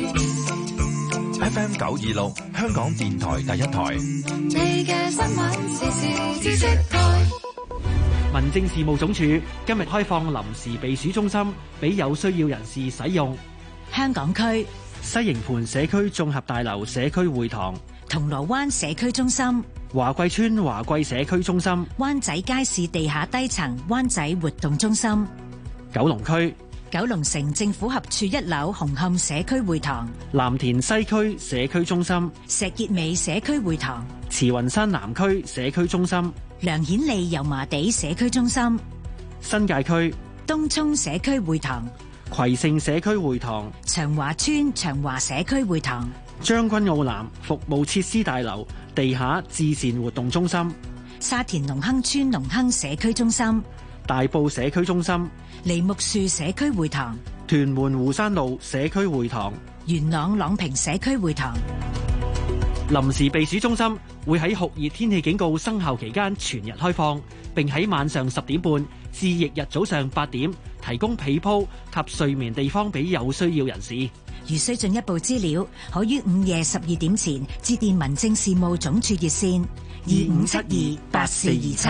FM 926，香港電台第一台。 你嘅新聞時事知識台。 民政事務總署今日開放臨時避暑中心俾有需要人士使用。 香港區西營盤社區綜合大樓社區會堂、 銅鑼灣社區中心、 華貴村華貴社區中心、 灣仔街市地下低層灣仔活動中心、 九龍區九龍城政府合署1樓紅磡社區會堂、 藍田西區社區中心、 石硤尾社區會堂、 慈雲山南區社區中心、 梁顯利油麻地社區中心、 新界區東涌社區會堂、 葵盛社區會堂、 長華村長華社區會堂、 將軍澳南服務設施大樓地下至善活動中心、 沙田隆亨村隆亨社區中心、 大埔社區中心、 梨木樹社區會堂、 屯門湖山路社區會堂、 元朗朗屏社區會堂。 臨時避暑中心會喺酷熱天氣警告生效期間全日開放，並喺晚上10點半至翌日早上8點提供被鋪及睡眠地方俾有需要人士。 如需進一步資料，可於午夜12點前致電民政事務總署熱線25728427。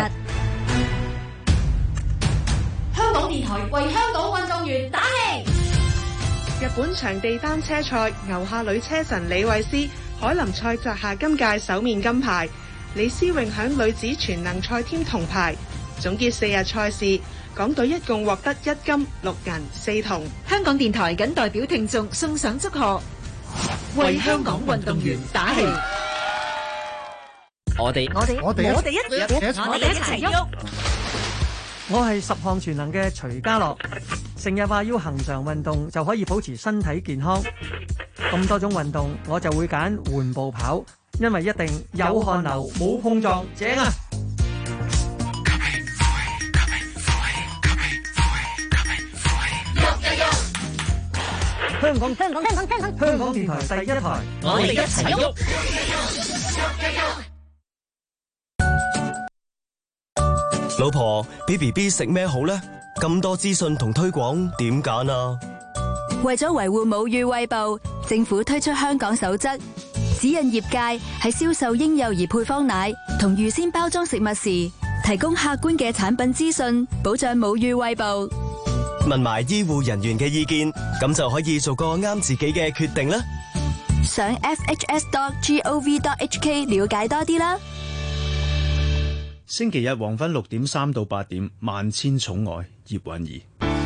香港電台為香港運動員打氣。 日本場地單車賽，牛下女車神李慧詩、海林賽摘下今屆首面金牌，李思穎響女子全能賽添銅牌。總結4日賽事，港隊一共獲得1金6銀4銅。 香港電台謹代表聽眾送上祝賀，為香港運動員打氣。 我哋一齊喐。 我係10項全能嘅徐家樂，成日話要恒常運動就可以保持身體健康。咁多種運動，我就會揀緩步跑，因為一定有汗流冇碰撞，正啊！香港電台第一台， 我哋一齊喐。 老婆，俾 BB 食咩好呢？咁多資訊同推廣，點揀啊？ 為咗維護母乳餵哺，政府推出香港守則，指引業界喺銷售嬰幼兒配方奶同預先包裝食物時，提供客觀嘅產品資訊，保障母乳餵哺。 問埋醫護人員嘅意見，咁就可以做個啱自己嘅決定啦。 上 fhs.gov.hk 了解多啲啦。 星期日黃昏6點3到8點，萬千寵愛葉韻儀。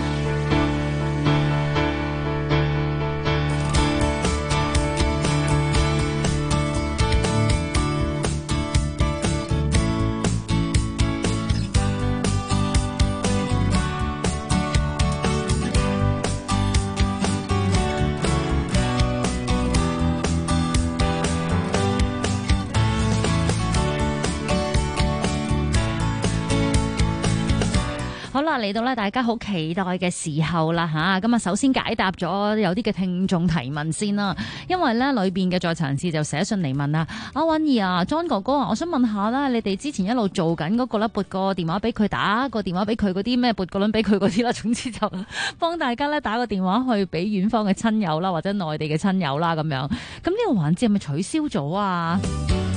好啦，嚟到咧大家好期待嘅時候啦吓，咁啊首先解答咗有啲嘅聽眾提問先啦，因為咧裏邊嘅在場人士就寫信嚟問啊，阿韻儀啊 John 哥哥啊，我想問下啦，你哋之前一路做緊嗰個咧，撥個電話俾佢，打個電話俾佢嗰啲咩，撥個輪俾佢嗰啲啦，總之就幫大家咧打個電話去俾遠方嘅親友啦，或者內地嘅親友啦咁樣，咁呢個環節係咪取消咗啊？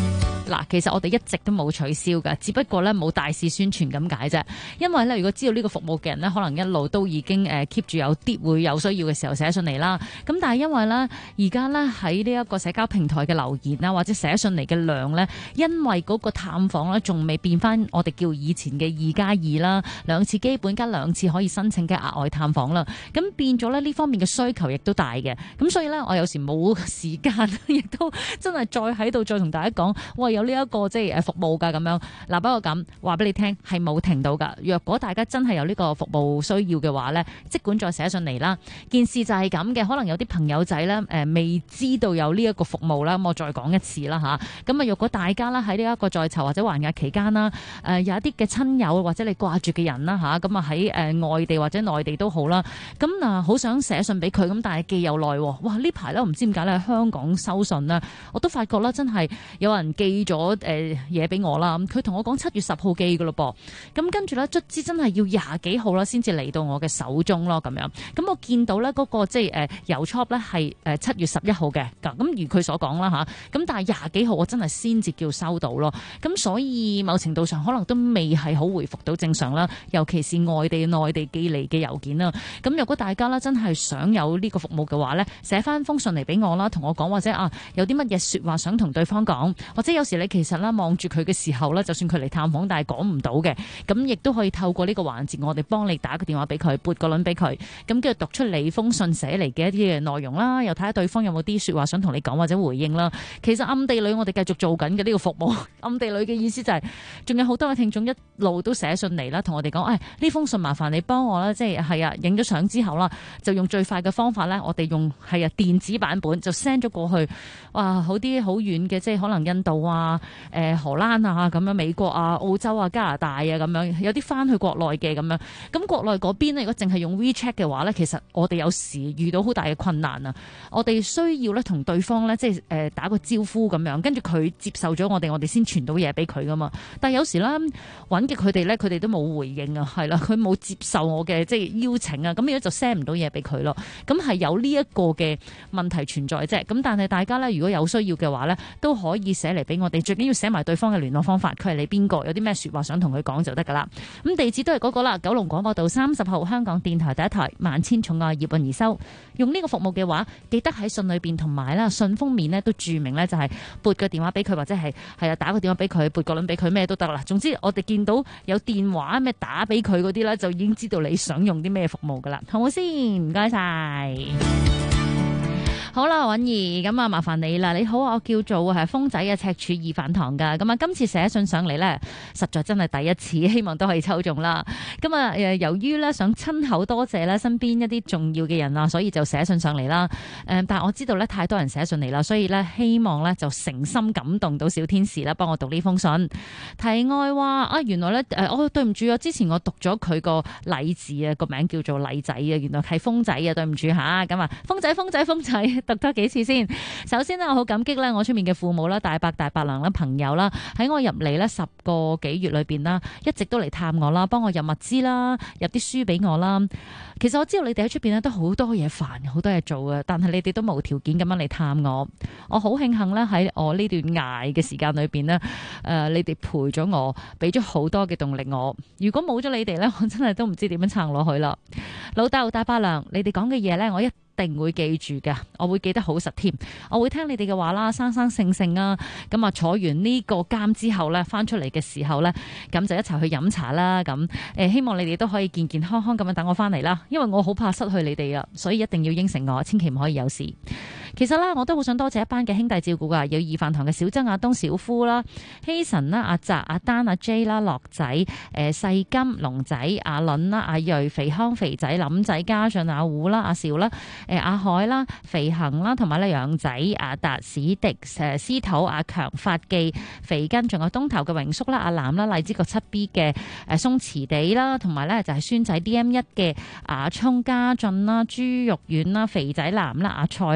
嗱，其實我哋一直都冇取消㗎，只不過咧冇大肆宣傳咁解啫。因為咧，如果知道呢個服務嘅人咧，可能一路都已經keep 住有啲會有需要嘅時候寫信嚟啦。咁但係因為咧，而家咧喺呢一個社交平台嘅留言啦，或者寫信嚟嘅量咧，因為嗰個探訪咧仲未變翻我哋叫以前嘅2+2啦，2次基本加2次可以申請嘅額外探訪啦。咁變咗咧呢方面嘅需求亦都大嘅。咁所以咧，我有時冇時間，亦都真係再喺度再同大家講，喂，有呢一個即係服務㗎咁樣。嗱，不過咁話俾你聽係冇停到㗎。若果大家真係有呢個服務需要嘅話咧，即管再寫信嚟啦。件事就係咁嘅，可能有啲朋友仔咧未知道有呢一個服務啦。咁我再講一次啦嚇。咁啊，若果大家啦喺呢一個在囚或者還押期間啦，有一啲嘅親友或者你掛住嘅人啦嚇，咁啊喺外地或者內地都好啦。咁嗱，好想寫信俾佢，咁但係寄又耐喎。哇！呢排咧唔知點解咧喺香港收信啦，我都發覺啦，真係有人寄咗嘢俾我啦。佢同我講7月10號寄㗎咯噃。咁跟住咧，卒之真係要20幾號啦，先至嚟到我嘅手中咯咁樣。咁我見到咧嗰個即係郵戳咧係7月11號嘅。咁如佢所講啦嚇。咁但係20幾號我真係先至叫收到咯。咁所以某程度上可能都未係好回復到正常啦。尤其是外地、內地寄嚟嘅郵件啦。咁如果大家啦真係想有呢個服務嘅話咧，寫翻封信嚟俾我啦，同我講或者有啲乜嘢説話想同對方講，或者有時你其實啦望住佢嘅時候咧，就算佢嚟探訪，但係講唔到嘅，咁亦都可以透過呢個環節，我哋幫你打個電話俾佢，撥個輪俾佢，咁跟住讀出你封信寫嚟嘅一啲嘅內容啦，又睇下對方有冇啲説話想同你講或者回應啦。其實暗地裏我哋繼續做緊嘅呢個服務，暗地裏嘅意思就係仲有好多嘅聽眾一路都寫信嚟啦，同我哋講，呢封信麻煩你幫我啦，即係影咗相之後啦，就用最快嘅方法咧，我哋用電子版本就 send 咗過去。哇，好啲好遠嘅，即係可能印度啊、荷蘭啊咁樣，美國啊、澳洲啊、加拿大啊咁樣，有啲翻去國內嘅咁樣。咁國內嗰邊咧，如果淨係用 WeChat 嘅話咧，其實我哋有時遇到好大嘅困難啊。我哋需要咧同對方咧，即係打個招呼咁樣，跟住佢接受咗我哋先傳到嘢俾佢噶嘛。但係有時咧揾嘅佢哋咧，佢哋都冇回應啊，係啦，佢冇接受我嘅即係邀請啊，咁而家就 send 唔到嘢俾佢咯。咁係有呢一個嘅問題存在啫。咁但係大家咧，如果有需要嘅話咧，都可以寫嚟俾我哋，最緊要寫埋對方嘅聯絡方法，佢係你邊個，有啲咩説話想同佢講就得噶啦。咁地址都係嗰個啦，九龍廣播道30號，香港電台第一台，萬千寵愛葉韻儀收。用呢個服務嘅話，記得喺信裏邊同埋啦信封面咧都註明咧，就係撥個電話俾佢，或者係打個電話俾佢，撥個輪俾佢，咩都得啦。總之我哋見到有電話咩打俾佢嗰啲咧，就已經知道你想用啲咩服務噶啦，好唔好先？唔該晒。好啦，韻儀，咁麻煩你啦。你好，我叫做風仔嘅赤柱二飯堂噶。咁今次寫信上嚟呢，實在真係第一次，希望都可以抽中啦。咁由於呢想親口多謝呢身邊一啲重要嘅人啊，所以就寫信上嚟啦。但係我知道呢太多人寫信嚟啦，所以呢希望呢就誠心感動到小天使啦，幫我讀呢封信。題外話原來呢對唔住啊，之前我讀咗佢個禮字啊，個名叫做禮仔啊，原來係風仔啊，對唔住吓。咁風仔。讀多幾次先。首先呢，我好感激咧，我出面嘅父母啦、大伯大伯娘啦、朋友啦，喺我入嚟咧10個幾月裏邊啦，一直都嚟探我啦，幫我入物資啦，入啲書俾我啦。其實我知道你哋喺出邊咧都好多嘢煩，好多嘢做嘅，但係你哋都無條件咁樣嚟探我。我好慶幸咧喺我呢段捱嘅時間裏邊呢，你哋陪咗我，俾咗好多嘅動力我。如果冇咗你哋咧，我真係都唔知點樣撐落去啦。老豆大伯娘，你哋講嘅嘢咧，我一定會記住嘅，我會記得好實添。我會聽你哋嘅話啦，生生性性啊。咁啊，坐完呢個監之後咧，翻出嚟嘅時候咧，咁就一齊去飲茶啦。咁希望你哋都可以健健康康咁樣等我翻嚟啦。因為我好怕失去你哋啊，所以一定要應承我，千祈唔可以有事。其實啦，我都好想多謝一班嘅兄弟照顧噶，有二飯堂嘅小曾、阿東、小夫啦、希神啦、阿澤、阿丹、阿 J 啦、樂仔、細金、龍仔、阿倫啦、阿瑞、肥康、肥仔、林仔、家俊、阿胡啦、阿兆啦、阿海啦、肥恒啦，同埋咧養仔、阿達、史迪、司徒、阿強、發記、肥根，仲有東頭嘅榮叔啦、阿南啦、荔枝角7B 嘅松慈地啦，同埋咧就係孫仔 DM1 嘅阿聰、家俊啦、豬肉丸啦、肥仔男啦、阿菜啦。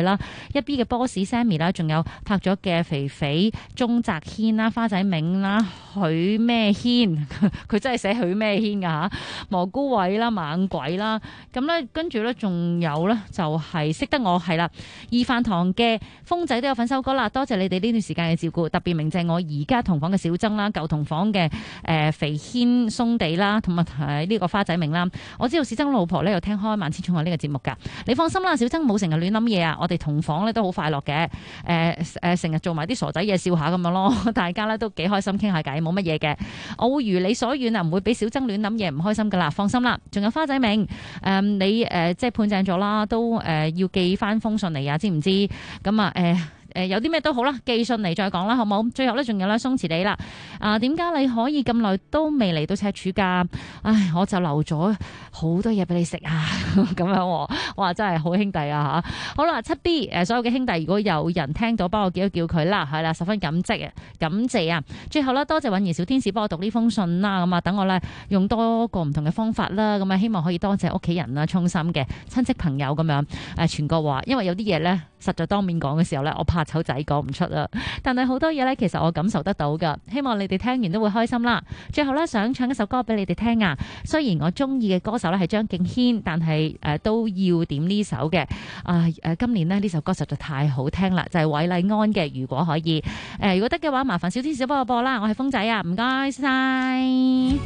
1B 嘅 boss Sammy 啦，仲有拍咗嘅肥肥、鐘澤軒啦、花仔銘啦、許咩軒，佢真係寫許咩軒㗎嚇，蘑菇位啦、猛鬼啦，咁咧跟住咧仲有咧就係識得我係啦，二飯堂嘅風仔都有份收歌啦，多謝你哋呢段時間嘅照顧，特別鳴謝我而家同房嘅小曾啦、舊同房嘅肥軒鬆地啦，同埋呢個花仔銘啦，我知道小曾老婆咧有聽開萬千寵愛呢個節目㗎，你放心啦，小曾冇成日亂諗嘢啊，我哋同房咧都好快樂嘅，成日做埋啲傻仔嘢笑下咁樣咯，大家咧都幾開心傾下偈，冇乜嘢嘅，我會如你所願啊，唔會俾小曾亂諗嘢唔開心噶啦，放心啦，仲有花仔銘，你即係判正咗啦，都要寄翻封信嚟啊，知唔知？咁啊有啲咩都好啦，寄信嚟再講啦，好冇？最後咧，仲有咧，鬆弛地啦。點解你可以咁耐都未嚟到赤柱㗎？唉，我就留咗好多嘢俾你食啊！咁樣喎，哇，真係好兄弟啊嚇！好啦，7B 所有嘅兄弟，如果有人聽到，幫我叫一叫佢啦，係啦，十分感激啊，感謝啊！最後啦，多謝允兒小天使幫我讀呢封信啦，咁啊，等我咧用多個唔同嘅方法啦，咁啊，希望可以多謝屋企人啦、衷心嘅親戚朋友咁樣傳個話，因為有啲嘢咧，實在當面講嘅時候咧，我怕醜仔講唔出啊，但係好多嘢咧，其實我感受得到噶，希望你哋聽完都會開心啦。最後咧，想唱一首歌俾你哋聽啊。雖然我中意嘅歌手咧係張敬軒，但係都要點呢首嘅。今年呢首歌實在太好聽啦，就係韋禮安嘅《如果可以》。如果得嘅話，麻煩小天使幫我播啦。我係風仔啊，唔該晒。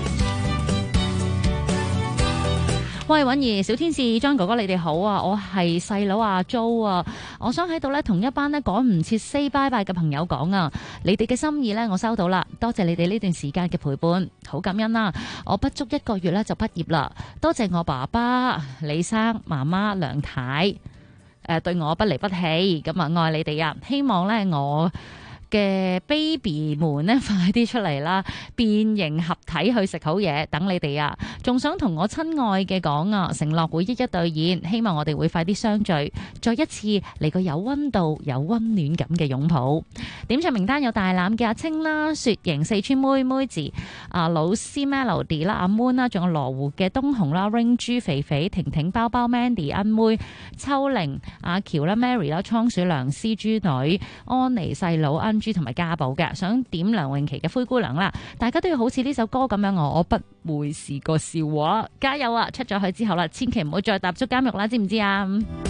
喂，允兒小天使張哥哥，你哋好啊！我係細佬阿 Jo 啊，我想喺度咧同一班咧趕唔切 say bye bye 嘅朋友講啊，你哋嘅心意咧我收到啦，多謝你哋呢段時間嘅陪伴，好感恩啦！我不足1個月咧就畢業啦，多謝我爸爸、李生、媽媽、梁太，對我不離不棄，咁啊愛你哋啊！希望咧我嘅 baby 們咧快啲出嚟啦，變形合體去食好嘢，等你哋啊！仲想同我親愛嘅講啊，承諾會一一兌現，希望我哋會快啲相聚，再一次嚟個有溫度、有溫暖感嘅擁抱。點唱名單有大欖嘅阿青啦、雪瑩四川妹妹子、老師 Melody 啦、阿 Moon 啦，仲有羅湖嘅東紅啦、Ring 豬肥肥、婷婷包包 Mandy 恩妹、秋玲、阿喬啦、Mary 啦、倉鼠良師豬女、安妮細佬恩珠同埋家寶嘅，想點梁詠琪嘅灰姑娘啦，大家都要好似呢首歌咁樣，我不會是個笑話，加油啊！出咗去之後啦，千祈唔好再踏足監獄啦，知唔知啊？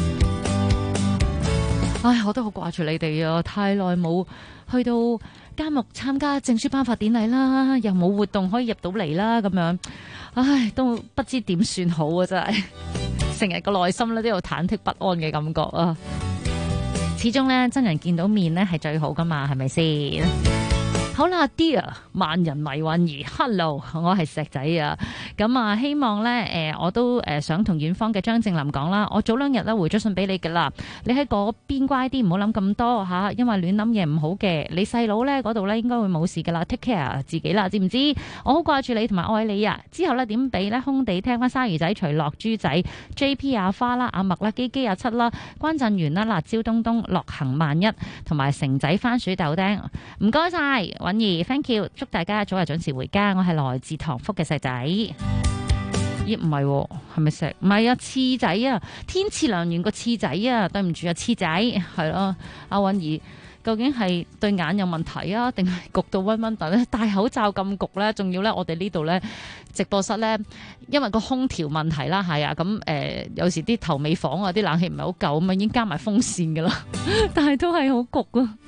唉，我都好掛住你哋啊，太耐冇去到監獄參加證書頒發典禮啦，又冇活動可以入到嚟啦，咁樣，唉，都不知點算好啊！真係成日個內心咧都有忐忑不安嘅感覺啊！始終咧真人見到面咧係最好噶嘛，係咪先？好啦 ，Dear 萬人迷允兒 ，Hello， 我係石仔啊。咁啊，希望咧我都想同遠方嘅張正林講啦。我早2日咧回咗信俾你噶啦，你喺嗰邊乖啲，唔好諗咁多吓，因為亂諗嘢唔好嘅。你細佬咧嗰度咧應該會冇事噶啦 ，take care 自己啦，知唔知？我好掛住你同埋愛你啊！之後咧點俾咧空地聽翻鯊魚仔、徐樂豬仔、JP 阿花啦、阿麥啦、基基阿七啦、關震元啦、辣椒東東、樂行萬一同埋城仔番薯豆丁，唔該晒。允兒 ，thank you， 祝大家早日準時回家。我係來自塘福嘅細仔，咦唔係，係咪石？唔係啊，次仔啊，天賜良緣個次仔啊，對唔住啊，次仔係咯，阿允兒。究竟係對眼有問題啊，定係焗到溫溫但咧戴口罩咁焗咧？仲要咧，我哋呢度咧直播室咧，因為個空調問題啦，係啊，咁有時啲頭尾房啊，啲冷氣唔係好夠咁啊，已經加埋風扇噶啦，但係都係好焗啊！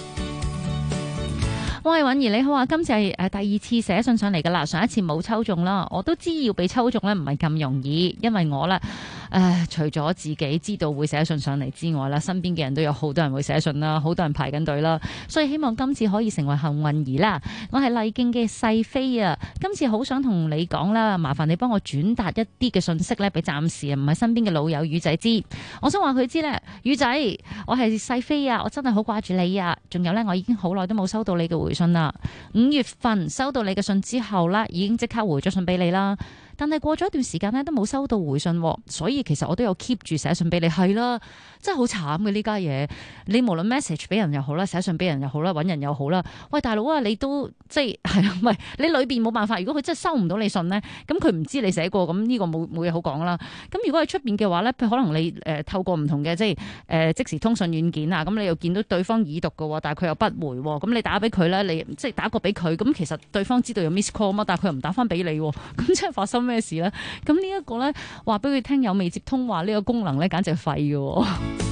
喂，允兒你好啊，今次係第2次寫信上嚟噶啦，上一次冇抽中啦，我都知要被抽中咧唔係咁容易，因為我咧除咗自己知道會寫信上嚟之外啦，身邊嘅人都有好多人會寫信啦，好多人排緊隊啦，所以希望今次可以成為幸運兒啦。我係麗徑嘅細飛啊，今次好想同你講啦，麻煩你幫我轉達一啲嘅信息咧，俾暫時唔係身邊嘅老友宇仔知。我想話佢知咧，宇仔，我係細飛啊，我真係好掛住你啊，仲有咧，我已經好耐都冇收到你嘅回信啦。5月份收到你嘅信之後啦，已經即刻回咗信俾你啦。 但係過咗一段時間咧都冇收到回信，所以其實我都有 keep 住寫信俾你。係啦，真係好慘嘅呢家嘢。你無論 message 俾人又好啦，寫信俾人又好啦，揾人又好啦。喂，大佬啊，你都即係唔係你裏邊冇辦法？如果佢真係收唔到你信咧，咁佢唔知你寫過，咁呢個冇嘢好講啦。咁如果係出邊嘅話咧，可能你透過唔同嘅即時通訊軟件啊，咁你又見到對方已讀嘅，但係佢又不回，咁你打俾佢咧，你即係打過俾佢，咁其實對方知道有 miss call 嘛，但係佢又唔打翻俾你，咁即係發生咩事咧？咁呢一個咧話俾佢聽有未接通話呢個功能咧，簡直係廢嘅。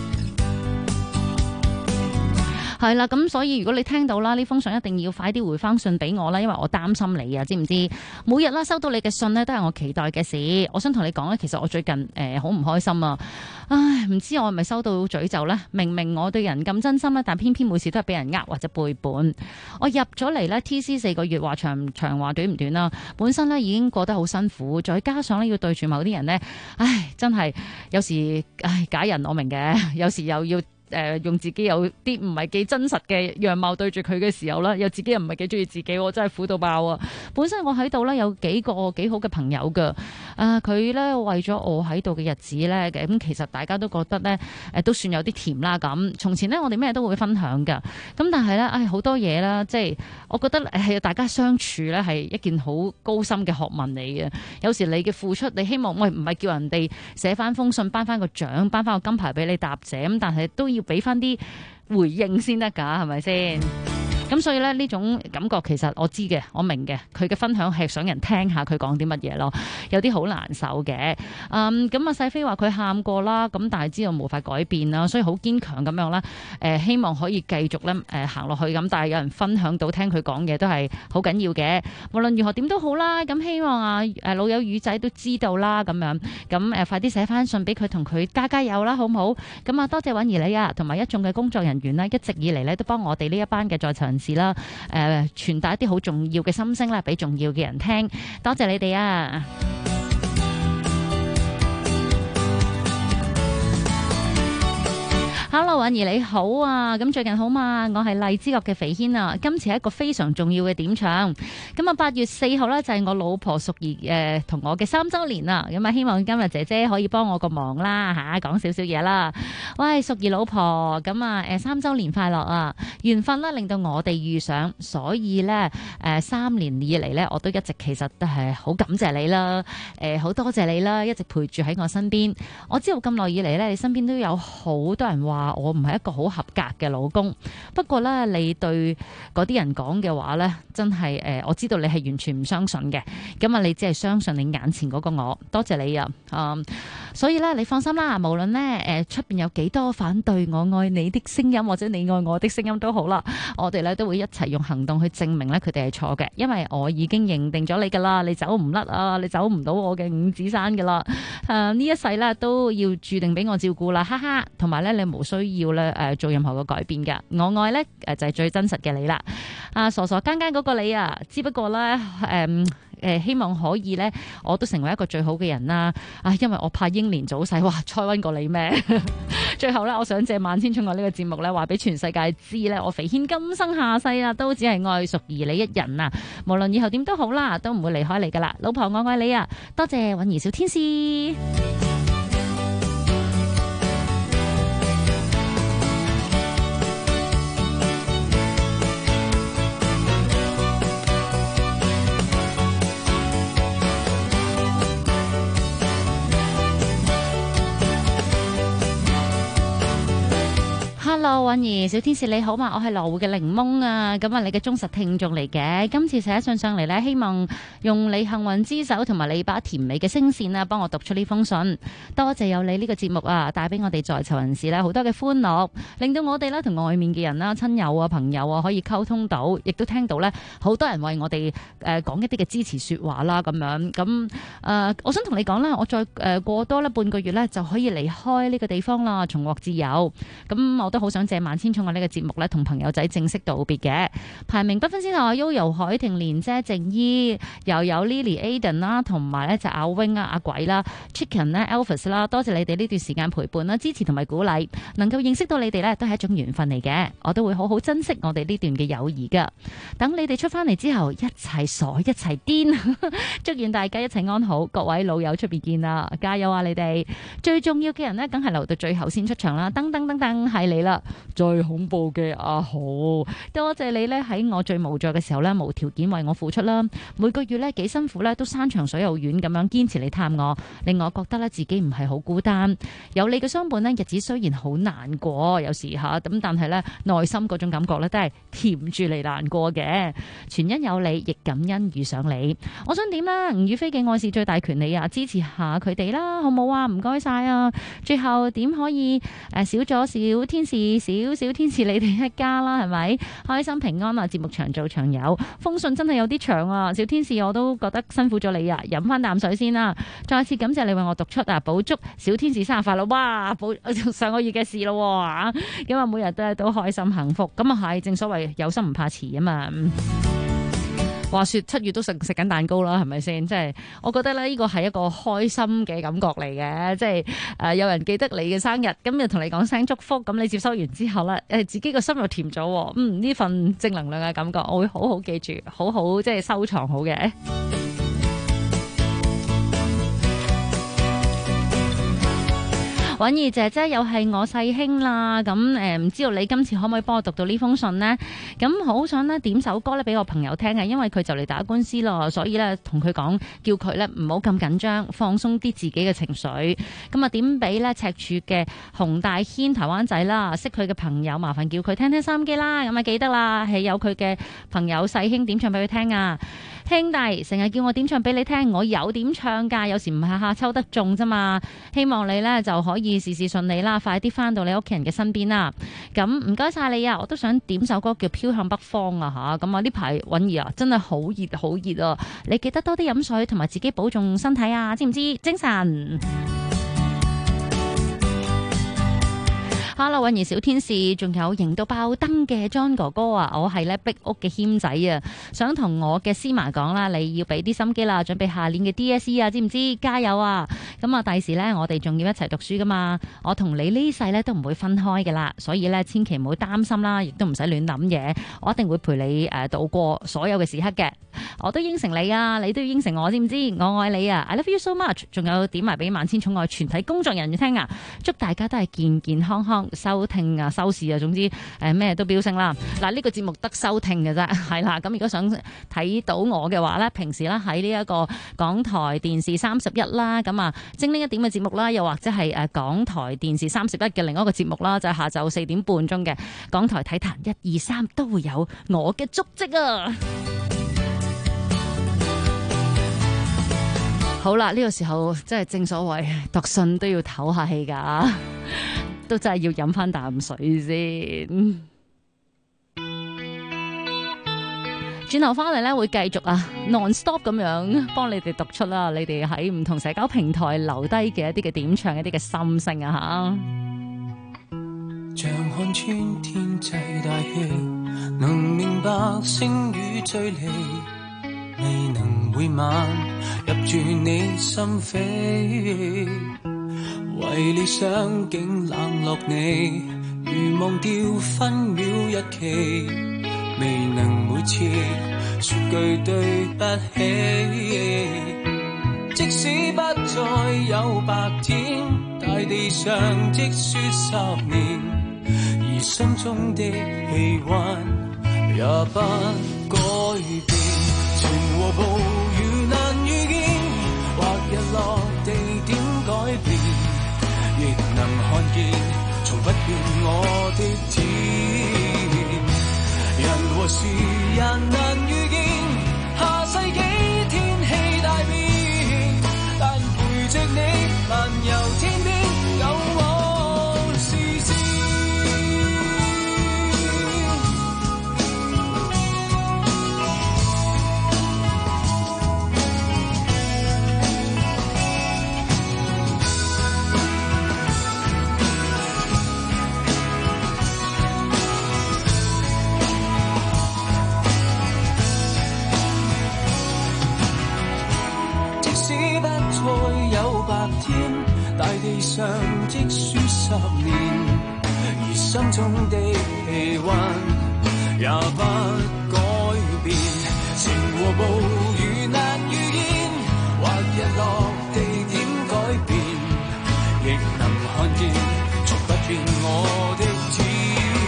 係啦，咁所以如果你聽到啦，呢封信一定要快啲回翻信俾我啦，因為我擔心你啊，知唔知？每日啦收到你嘅信呢，都係我期待嘅事。我想同你講咧，其實我最近好唔開心啊！唉，唔知我係咪收到詛咒呢？明明我對人咁真心咧，但偏偏每次都係俾人或者背叛。我入咗嚟呢 TC 4個月，話長唔長話短唔短啦。本身呢已經過得好辛苦，再加上呢要對住某啲人呢，唉，真係有時假人我明嘅，有時又要。用自己有啲唔係幾真實嘅樣貌對住佢嘅時候啦，又自己又唔係幾中意自己，真係苦到爆啊！本身我喺度咧有幾個幾好嘅朋友噶，佢咧為咗我喺度嘅日子咧，咁其實大家都覺得咧，都算有啲甜啦咁。從前咧我哋咩都會分享噶，咁但係咧，好多嘢啦，即係我覺得係大家相處咧係一件好高深嘅學問嚟嘅。有時你嘅付出，你希望唔係叫人哋寫翻封信，頒翻個獎，頒翻個金牌俾你答謝咁，但係都要俾翻啲回應先得㗎，係咪先？咁所以咧呢種感覺其實我知嘅，我明嘅，佢嘅分享係想人聽下佢講啲乜嘢咯，有啲好難受嘅。咁細飛話佢喊過啦，咁但係知道無法改變啦，所以好堅強咁樣啦。希望可以繼續咧行落去咁，但係有人分享到聽佢講嘢都係好緊要嘅。無論如何點都好啦，咁希望老友魚仔都知道啦，咁樣咁快啲寫翻信俾佢，同佢加油啦，好唔好？咁多謝允兒你啊，同埋一眾嘅工作人員啦，一直以嚟咧都幫我哋呢一班嘅在場人士啦，傳達一啲好重要嘅心聲啦，俾重要嘅人聽，多謝你哋啊！ Hello， 允兒你好啊，咁最近好嘛？我係荔枝角嘅肥軒啊，今次係一個非常重要嘅點唱。咁啊8月4號呢，就係我老婆淑儀同我嘅3週年啦。咁啊希望今日姐姐可以幫我個忙啦吓，講少少嘢啦。喂，淑儀老婆，咁啊3週年快樂啊！緣分呢令到我哋遇上，所以呢3年以嚟呢，我都一直其實都係好感謝你啦，好多謝你啦，一直陪住喺我身邊。我知道咁耐以嚟呢，你身邊都有好多人話我唔係一個好合格嘅老公，不過咧，你對嗰啲人講嘅話咧，真係我知道你係完全唔相信嘅。咁啊，你只係相信你眼前嗰個我。多謝你啊，所以咧，你放心啦，無論咧出邊有幾多反對我愛你的聲音，或者你愛我的聲音都好啦，我哋咧都會一齊用行動去證明咧佢哋係錯嘅，因為我已經認定咗你噶啦，你走唔甩啊，你走唔到我嘅五指山噶啦。呢一世咧都要注定俾我照顧啦，哈哈。同埋咧，你無需要咧做任何嘅改變噶，我愛咧就係最真實嘅你啦。傻傻更更嗰個你啊，只不過咧希望可以咧，我都成為一個最好嘅人啦。因為我怕英年早逝，哇，再溫過你咩？最後咧，我想借萬千寵愛呢個節目咧，話俾全世界知咧，我肥軒今生下世啊，都只係愛淑儀你一人啊。無論以後點都好啦，都唔會離開你噶啦，老婆我愛你啊！多謝允兒小天使。Hello， 允兒小天使你好嘛？我係羅湖嘅檸檬啊，咁啊你嘅忠實聽眾嚟嘅。今次寫信上嚟呢，希望用你幸運之手同埋你把甜美嘅聲線啊，幫我讀出呢封信。多謝有你呢個節目啊，帶俾我哋在囚人士呢好多嘅歡樂，令到我哋呢同外面嘅人啦、親友啊、朋友啊可以溝通到，亦都聽到呢好多人為我哋講一啲嘅支持說話啦咁樣。咁我想同你講啦，我再過多呢半個月呢就可以離開呢個地方啦，重獲自由。咁我都好想借借萬千寵愛呢個節目咧，同朋友仔正式道別嘅。排名不分先後，Yoyo、海婷、蓮姐、靜姨，又有 Lily、Aden 啦，同埋咧就阿 Wing 啊、阿鬼啦、Chicken 咧、Elvis 啦，多謝你哋呢段時間陪伴啦、支持同埋鼓勵，能夠認識到你哋咧，都係一種緣分嚟嘅。我都會好好珍惜我哋呢段嘅友誼噶。等你哋出翻嚟之後，一齊傻，一齊癲。祝願大家一齊安好，各位老友出邊見啦，加油啊你哋！最重要嘅人呢，梗係留到最後先出場啦。噔噔噔噔，係你啦！最恐怖嘅阿豪，多謝你呢，喺我最無助嘅時候呢，無條件為我付出啦。每個月呢，幾辛苦呢，都山長水又遠咁樣堅持嚟探我，令我覺得呢，自己唔係好孤單。有你嘅相伴呢，日子雖然好難過，有時吓咁，但係呢，內心嗰種感覺呢，都係甜住嚟難過嘅。全因有你，亦感恩遇上你。我想點啦？吳雨霏嘅愛是最大權利啊！支持下佢哋啦，好冇啊？唔該晒啊！最後點可以少咗小天使，小天使你哋一家啦，係咪？開心平安啊！節目長做長有。封信真係有啲長啊！小天使我都覺得辛苦咗你啊！飲翻啖水先啦。再次感謝你為我讀出啊！補祝小天使生日快樂！哇！上個月嘅事咯啊！咁啊，每日都開心幸福。咁啊係，正所謂有心唔怕遲啊嘛。話說7月都食緊蛋糕啦，係咪先？即係我覺得咧，呢個係一個開心嘅感覺嚟嘅，即係有人記得你嘅生日，咁就同你講聲祝福，咁你接收完之後咧，自己個心又甜咗，呢份正能量嘅感覺，我會好好記住，好好即係收藏好嘅。允兒姐姐又係我細兄啦，咁唔知道你今次可唔可以幫我讀到呢封信呢？咁好想呢點首歌咧俾我朋友聽嘅，因為佢就嚟打官司咯，所以咧同佢講，叫佢咧唔好咁緊張，放鬆啲自己嘅情緒。咁啊點俾咧赤柱嘅洪大軒台灣仔啦，識佢嘅朋友麻煩叫佢聽聽收音機啦，咁啊記得啦，係有佢嘅朋友細兄點唱俾佢聽啊！兄弟成日叫我點唱俾你聽，我有點唱㗎，有時唔係下下抽得中啫嘛。希望你呢就可以事事順利啦，快啲翻到你屋企人嘅身邊啦。咁唔該晒你啊，我都想點首歌叫《飄向北方》啊嚇。咁啊呢排允兒啊真係好熱好熱啊！你記得多啲飲水同埋自己保重身體啊，知唔知？精神。Hello， 允兒小天使，仲有型到爆燈嘅 John 哥哥啊！我係咧壁屋嘅謙仔啊，想同我嘅司嫲講啦，你要俾啲心機啦，準備下年嘅 DSE 啊，知唔知？加油啊！咁啊，第時咧我哋仲要一齊讀書噶嘛，我同你呢世咧都唔會分開噶啦，所以咧千祈唔好擔心啦，亦都唔使亂諗嘢，我一定會陪你度過所有嘅時刻嘅。我都應承你啊，你都要應承我，知唔知？我愛你啊 ！I love you so much。仲有點埋俾萬千寵愛全體工作人員聽啊！祝大家都係健健康康。收聽啊，收視啊，總之咩都飆升啦。嗱，呢個節目得收聽嘅啫，係啦。咁如果想睇到我嘅話咧，平時咧喺呢一個港台電視31啦，咁啊精靈一點嘅節目啦，又或者係港台電視31嘅另一個節目啦，就係下晝4點半鐘嘅港台體壇1、2、3都會有我嘅足跡啊！好啦，呢個時候即係正所謂讀信都要唞下氣㗎。都真係要飲翻啖水先。轉頭翻嚟咧，會繼續non-stop 咁樣幫你哋讀出啦，你哋喺唔同社交平台留低嘅一啲嘅點唱，一啲嘅心聲啊吓。 像看穿天際大氣，能明白星與距離，未能每晚入住你心扉。為理想竟冷落你，如忘掉分秒日期，未能每次說句對不起。即使不再有白天，大地上積雪10年，而心中的氣溫也不改變。晴和暴雨難預見，或日落地點改變，亦能看見從不變我的天。人和事人難預見，下世紀天氣大變，但陪着你漫遊天邊，有我視線。 即使不再有白天，大地上積雪10年，而心中的氣溫也不改變。晴和暴雨難預言，或日落地點改變，亦能看見從不變我的天。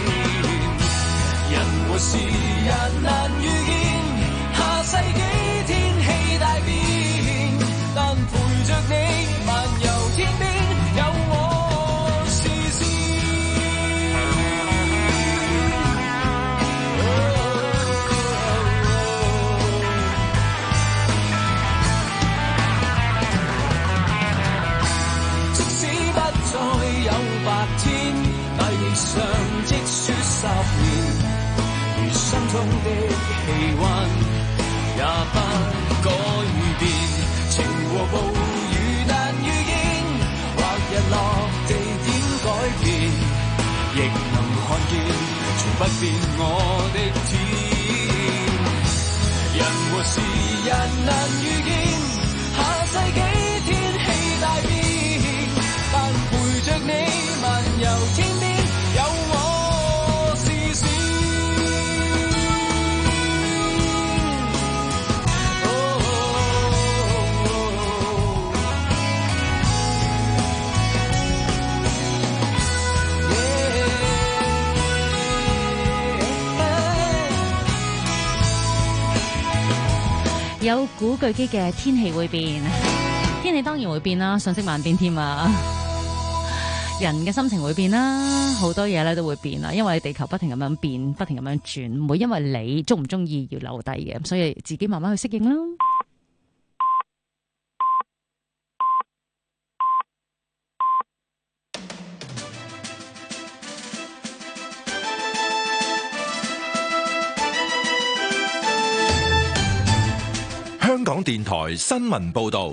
人和事也難預見，下世紀天氣大變，但陪着你漫遊天邊，有我視線。即使不再有白天，大地上積雪10年，如心中的氣溫也不改變。晴和暴雨難預言，或日落地點改變，亦能看見從不變我的天。人和事人難預見，下世紀天氣大變，但陪着你漫遊天邊，有我視線。 有古巨基嘅天氣會變，天氣當然會變啦，瞬息萬變添啊！人嘅心情會變啦，好多嘢咧都會變啦，因為地球不停咁樣變，不停咁樣轉，唔會因為你中唔中意要留低嘅，所以自己慢慢去適應啦。 香港電台新聞報道，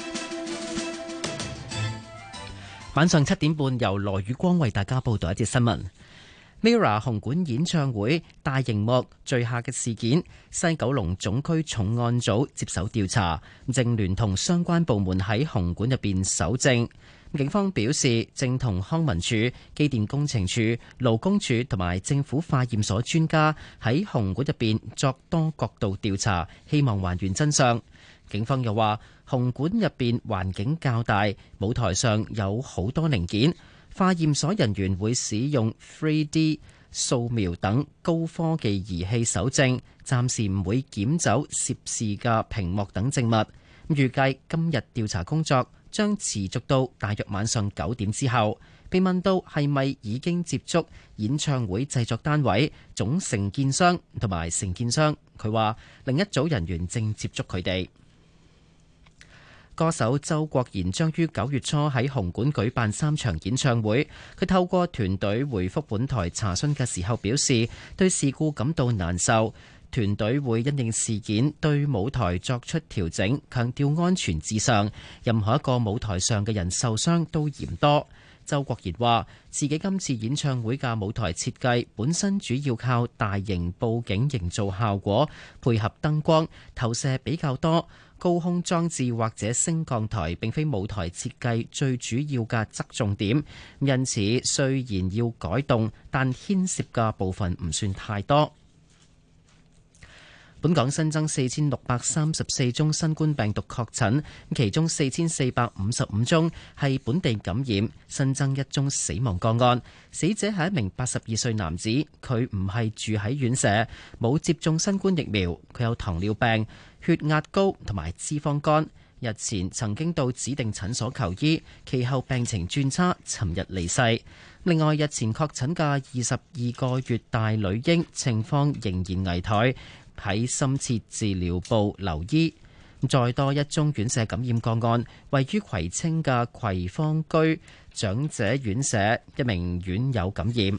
晚上7點半由羅宇光為大家報道一節新聞。MIRROR 紅館演唱會大熒幕墜下嘅事件，西九龍總區重案組接手調查，正聯同相關部門喺紅館入邊搜證。警方表示，正同康文署、機電工程署、勞工處同埋政府化驗所專家喺紅館入邊作多角度調查，希望還原真相。警方又話，紅館入邊環境較大，舞台上有好多零件，化驗所人員會使用 3D 掃描等高科技儀器搜證，暫時唔會檢走涉事嘅屏幕等證物。預計今日調查工作將持續到大約晚上9點之後。被問到係咪已經接觸演唱會製作單位、總承建商同埋承建商，佢話另一組人員正接觸佢哋。歌手周國賢將於9月初喺紅館舉辦3場演唱會。佢透過團隊回覆本台查詢嘅時候表示，對事故感到難受。團隊會因應事件對舞台作出調整，強調安全至上。任何一個舞台上嘅人受傷都嫌多。周國賢話：自己今次演唱會嘅舞台設計本身主要靠大型佈景營造效果，配合燈光投射比較多。高空裝置或者升降台並非舞台設計最主要嘅側重點，因此雖然要改動，但牽涉嘅部分唔算太多。本港新增4634宗新冠病毒確診，其中4455宗係本地感染，新增1宗死亡個案。死者係一名82歲男子，佢唔係住喺院舍，冇接種新冠疫苗，佢有糖尿病、血壓高同埋脂肪肝。日前曾經到指定診所求醫，其後病情轉差，尋日離世。另外，日前確診嘅22個月大女嬰情況仍然危殆，喺深切治療部留醫。再多1宗院舍感染個案，位於葵青嘅葵芳居長者院舍，一名院友感染。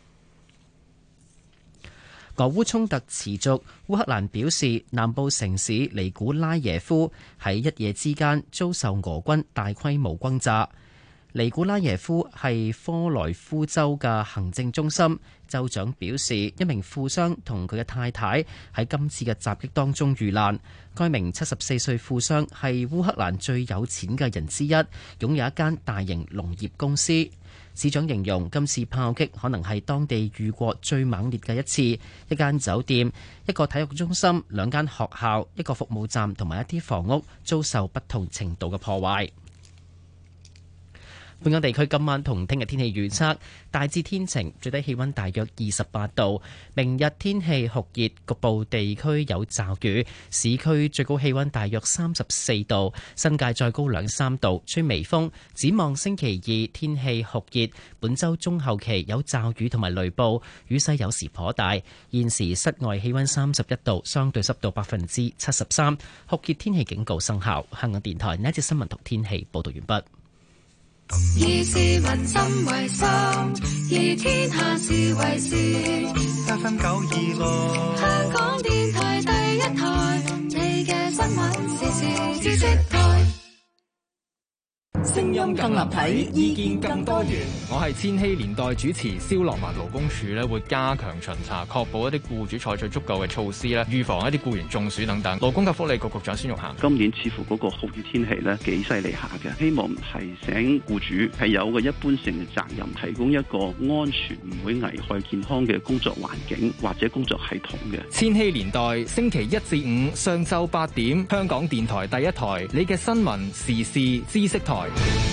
俄烏衝突持續，烏克蘭表示南部城市尼古拉耶夫喺一夜之間遭受俄軍大規模轟炸。 尼古拉耶夫係科萊夫州嘅行政中心。州長表示，一名富商同佢嘅太太喺今次嘅襲擊當中遇難。該名74歲富商係烏克蘭最有錢嘅人之一，擁有一間大型農業公司。市長形容今次炮擊可能係當地遇過最猛烈嘅一次。一間酒店、一個體育中心、2間學校、一個服務站同埋一啲房屋遭受不同程度嘅破壞。本港地區今晚同聽日天氣預測，大致天晴，最低氣溫大約28度。明日天氣酷熱，局部地區有驟雨。市區最高氣溫大約34度，新界再高2-3度，吹微風。展望星期2天氣酷熱，本週中後期有驟雨同埋雷暴，雨勢有時頗大。現時室外氣溫31度，相對濕度73%，酷熱天氣警告生效。香港電台呢一節新聞同天氣報道完畢。 以市民心為心，以天下事為事。FM 926，香港電台第一台，你嘅新聞時事知識台。 聲音更立體，意見更多元。我係千禧年代主持蕭樂文。勞工處咧會加強巡查，確保一啲僱主採取足夠嘅措施咧，預防一啲僱員中暑等等。勞工及福利局局長孫玉菡： 今年似乎嗰個酷熱天氣咧幾犀利下嘅，希望提醒僱主係有個一般性嘅責任，提供一個安全唔會危害健康嘅工作環境或者工作系統嘅。 千禧年代星期1至5上晝8點，香港電台第一台，你嘅新聞時事知識台。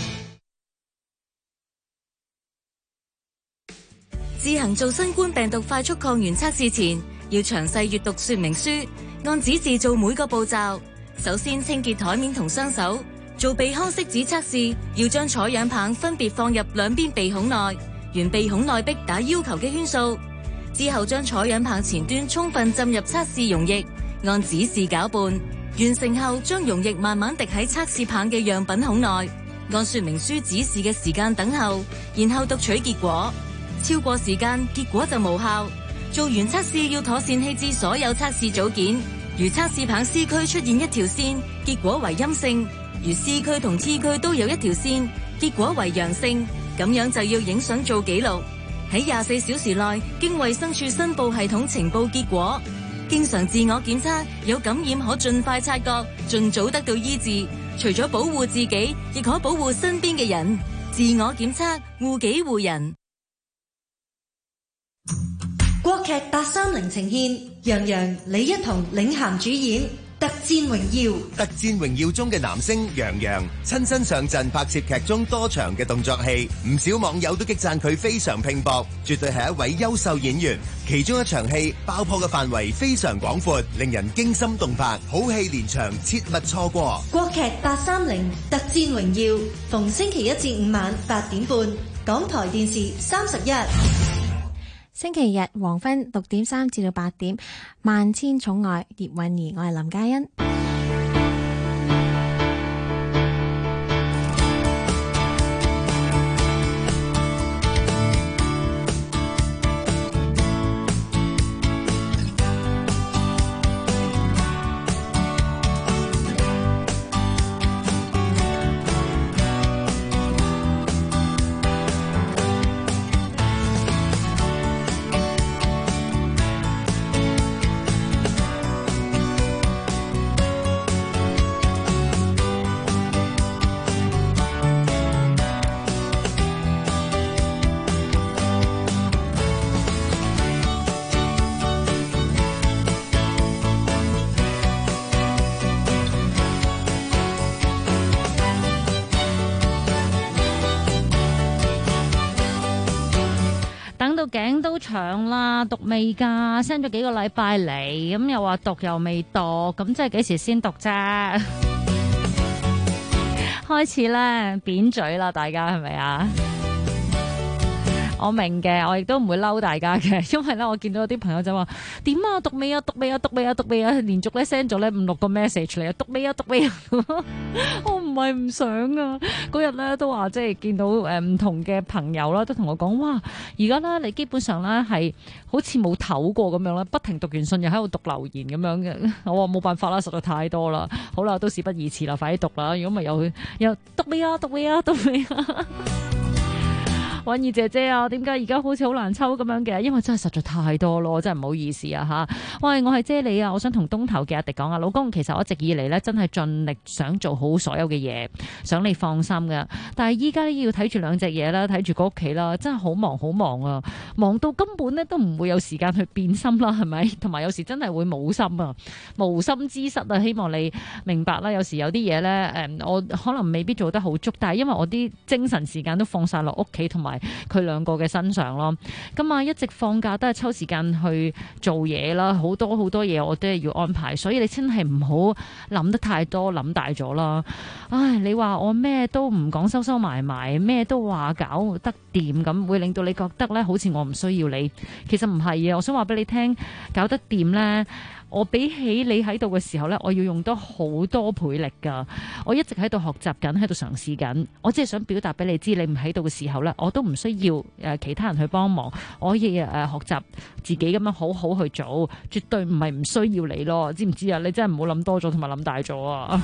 自行做新冠病毒快速抗原測試前，要詳細閱讀說明書，按指示做每個步驟。首先清潔台面同雙手。做鼻腔拭子測試，要將採樣棒分別放入兩邊鼻孔內，沿鼻孔內壁打要求嘅圈數。之後將採樣棒前端充分浸入測試溶液，按指示攪拌。完成後，將溶液慢慢滴喺測試棒嘅樣品孔內，按說明書指示嘅時間等候，然後讀取結果。超過時間，結果就無效。做完測試要妥善棄置所有測試組件。如測試棒 C 區出現一條線，結果為陰性；如 C 區同 T 區都有一條線，結果為陽性。咁樣就要影相做記錄，喺24小時內經衛生署申報系統呈報結果。經常自我檢測，有感染可盡快察覺，盡早得到醫治。除咗保護自己，亦可保護身邊嘅人。自我檢測，護己護人。 國劇830呈獻楊洋、李一桐領銜主演《特戰榮耀》。 特戰榮耀中嘅男星楊洋親身上陣拍攝劇中多場嘅動作戲，唔少網友都激讚佢非常拼搏，絕對係一位優秀演員。其中一場戲爆破嘅範圍非常廣闊，令人驚心動魄，好戲連場，切勿錯過。 國劇830特戰榮耀，逢星期1至5晚8點半，港台電視31。 星期日黃昏6點3至到8點，萬千寵愛葉韻儀，我係林嘉欣。 頸都長啦，讀未㗎 ？send 咗幾個禮拜嚟，咁又話讀又未讀，咁即係幾時先讀啫？開始咧扁嘴啦，大家係咪啊？我明嘅，我亦都唔會嬲大家嘅，因為咧我見到有啲朋友就話點啊，讀未啊，讀未啊，讀未啊，讀未啊，連續咧 send 咗咧5-6個 message 嚟啊，讀未啊，讀未啊，我唔唔係唔想啊。嗰日咧都話即係見到唔同嘅朋友啦，都同我講哇，而家咧你基本上咧係好似冇唞過咁樣啦，不停讀完信又喺度讀留言咁樣嘅。我話冇辦法啦，實在太多啦。好啦，都事不宜遲啦，快啲讀啦。如果咪又讀咩啊？婉儀姐姐啊，點解而家好似好難抽咁樣嘅？因為真係實在太多咯，真係唔好意思啊吓。喂，我係姐你啊，我想同東頭嘅阿迪講啊，老公，其實我一直以嚟咧真係盡力想做好所有嘅嘢，想你放心噶。但係依家要睇住兩隻嘢啦，睇住個屋企啦，真係好忙啊，忙到根本咧都唔會有時間去變心啦，係咪？同埋有時真係會冇心啊，無心之失啊。希望你明白啦。有時有啲嘢咧，我可能未必做得好足，但係因為我啲精神時間都放晒落屋企同埋佢兩個嘅身上咯，咁啊一直放假都係抽時間去做嘢啦，好多嘢我都係要安排，所以你真係唔好諗得太多，諗大咗啦。唉，你話我咩都唔講，收埋埋，咩都話搞得掂咁，會令到你覺得咧好似我唔需要你，其實唔係啊。我想話俾你聽，搞得掂咧，我比起你喺度嘅時候咧，我要用多好多倍力噶。我一直喺度學習緊，喺度嘗試緊。我只係想表達俾你知，你唔喺度嘅時候咧，我都唔需要其他人去幫忙。我可以學習自己咁樣好好去做，絕對唔係唔需要你咯。知唔知啊？你真係唔好諗多咗同埋諗大咗啊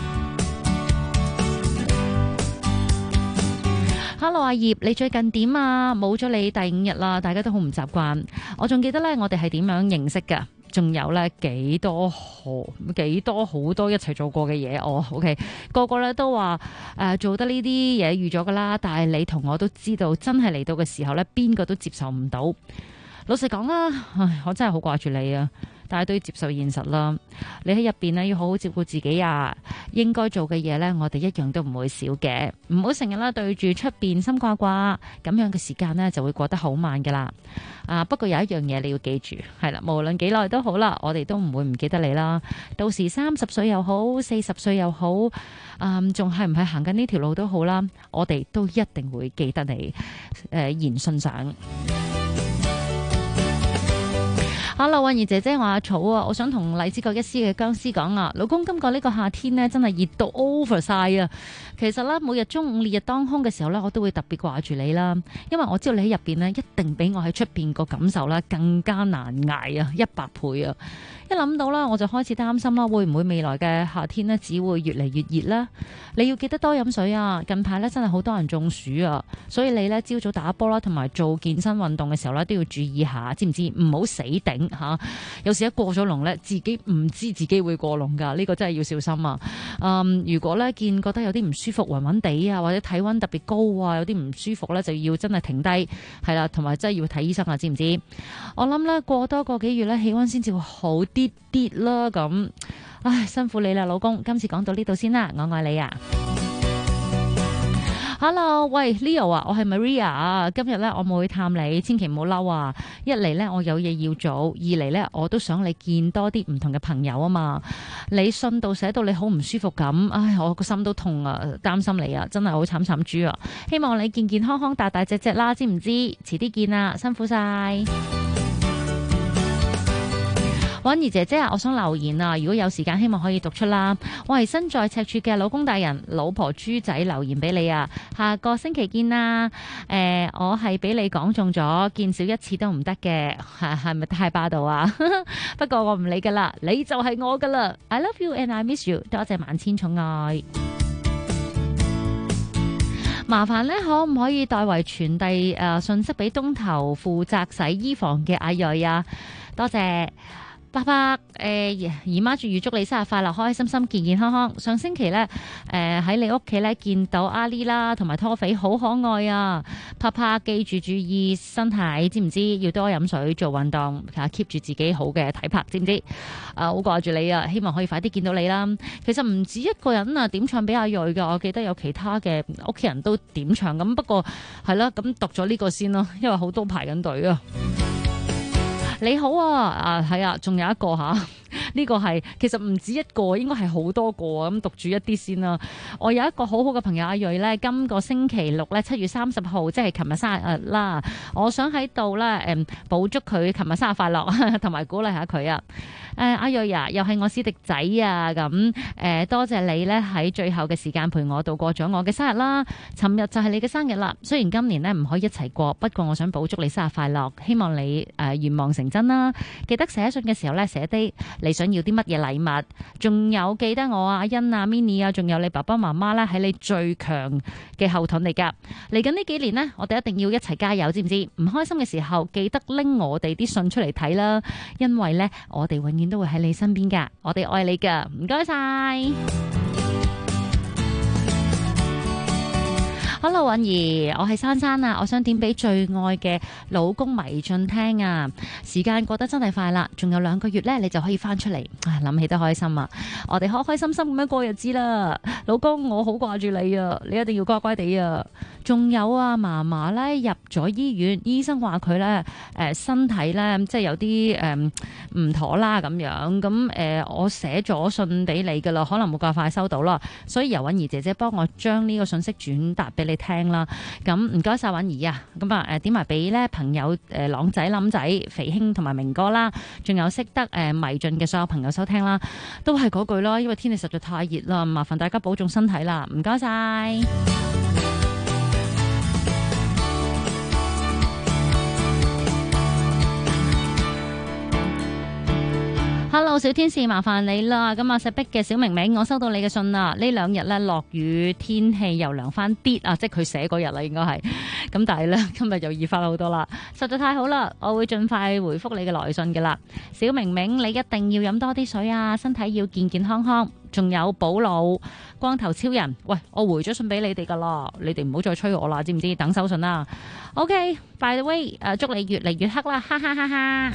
！Hello， 阿葉，你最近點啊？冇咗你第5日啦，大家都好唔習慣。我仲記得咧，我哋係點樣認識噶？仲有咧幾多好多一齊做過嘅嘢，OK， 個個咧都話做得呢啲嘢預咗噶啦，但係你同我都知道，真係嚟到嘅時候咧，邊個都接受唔到。老實講啦，我真係好掛住你啊！但係都要接受現實啦。你喺入邊咧要好好照顧自己啊，應該做嘅嘢咧，我哋一樣都唔會少嘅。唔好成日啦對住出邊心掛掛，咁樣嘅時間咧就會過得好慢噶啦。不過有一樣嘢你要記住，係啦，無論幾耐都好啦，我哋都唔會唔記得你啦。到時30歲又好，40歲又好，仲係唔係行緊呢條路都好啦，我哋都一定會記得你言信上。Hello， 韻兒姐姐，我阿草啊，我想同荔枝角一絲嘅僵屍講啊，老公，今個呢個夏天呢，真係熱到 over 晒啊！其實咧，每日中午烈日當空嘅時候咧，我都會特別掛住你啦，因為我知道你喺入邊呢，一定比我喺出邊個感受咧更加難捱啊，100倍啊！一諗到啦，我就開始擔心啦，會唔會未來嘅夏天呢，只會越嚟越熱啦？你要記得多飲水啊！近排咧真係好多人中暑啊，所以你咧朝早打波啦，同埋做健身運動嘅時候咧都要注意下，知唔知？唔好死頂吓！有時一過咗龍咧，自己唔知自己會過龍噶，呢個真係要小心啊！如果咧覺得有啲唔舒服、暈暈地啊，或者體溫特別高啊，有啲唔舒服咧，就要真係停低，係啦，同埋真係要睇醫生啊，知唔知？我諗咧過多個幾月咧，氣溫先至會好啲啦，咁，唉，辛苦你啦，老公，今次講到呢度先啦，我愛你啊！ Hello， 喂 Leo 啊，我係 Maria 啊，今日咧我冇去探你，千祈唔好嬲啊！一嚟咧我有嘢要做，二嚟咧我都想你見多啲唔同嘅朋友啊嘛。你信度寫到你好唔舒服咁，唉，我個心都痛啊，擔心你啊，真係好慘慘豬啊！希望你健健康康、大大隻隻啦，知唔知？遲啲見啦，辛苦晒。婉兒姐姐啊，我想留言啊，如果有時間，希望可以讀出啦。我係身在赤柱嘅老公大人，老婆豬仔留言俾你啊，下個星期見啦。我係俾你講中咗，見少一次都唔得嘅，係咪太霸道啊？不過我唔理噶啦，你就係我噶啦。I love you and I miss you， 多謝萬千寵愛。麻煩咧，可唔可以代為傳遞信息俾東頭負責洗衣房嘅阿瑞啊？多謝。伯伯，姨媽預祝你生日快樂，開開心心，健健康康。上星期咧，喺你屋企咧見到阿麗啦，同埋拖肥好可愛啊！拍拍記住注意身體，知唔知？要多飲水，做運動，keep 住自己好嘅體魄，知唔知？好掛住你啊！希望可以快啲見到你啦。其實唔止一個人啊，點唱俾阿瑞㗎，我記得有其他嘅屋企人都點唱咁。不過係啦，咁讀咗呢個先咯，因為好多排緊隊啊。你好啊，係啊，仲有一個吓， 呢個係其實唔止一個，應該係好多個啊。咁讀住一啲先啦。我有一個好好嘅朋友阿瑞咧，今個星期六咧7月30號，即係琴日生日啦。我想喺度咧補祝佢琴日生日快樂，同埋鼓勵下佢啊。阿瑞啊，又係我師弟仔啊，咁多謝你咧喺最後嘅時間陪我度過咗我嘅生日啦。尋日就係你嘅生日啦，雖然今年咧唔可以一齊過，不過我想補祝你生日快樂，希望你願望成真啦。記得寫信嘅時候咧寫低你想要啲乜嘢禮物，仲有記得我阿欣啊 Minnie 啊，仲有你爸爸媽媽咧喺你最強嘅後盾嚟噶。嚟緊呢幾年呢，我哋一定要一齊加油，知唔知？唔開心嘅時候記得拎我哋啲信出嚟睇啦，因為咧我哋永遠都會喺你身邊噶，我哋愛你噶，唔該晒。Hello， 允兒，我係珊珊啊，我想點俾最愛嘅老公迷進聽啊！時間過得真係快啦，仲有2個月咧，你就可以翻出嚟，諗起都開心啊！我哋開開心心咁樣過日子啦，老公我好掛住你啊，你一定要乖乖地啊！仲有啊，嫲嫲咧入咗醫院，醫生話佢咧身體咧即係有啲唔妥啦咁樣，咁我寫咗信俾你噶啦，可能冇咁快收到啦，所以由允兒姐姐幫我將呢個信息轉達俾你聽啦。咁唔該晒允兒啊，咁啊點埋俾咧朋友朗仔、冧仔、肥兄同埋明哥啦，仲有識得迷進嘅所有朋友收聽啦，都係嗰句啦，因為天氣實在太熱啦，麻煩大家保重身體啦，唔該晒。Hello， 小天使，麻煩你啦。咁啊，石壁嘅小明明，我收到你嘅信啦。呢2日咧落雨，天氣又涼翻啲啊，即係佢寫嗰日啦，應該係。咁但係咧，今日又熱翻好多啦，實在太好啦！我會盡快回覆你嘅來信噶啦。小明明，你一定要飲多啲水啊，身體要健健康康。仲有保老光頭超人，喂，我回咗信俾你哋噶啦，你哋唔好再催我啦，知唔知？等收信啦。OK，by the way， 祝你越嚟越黑啦，哈哈哈哈。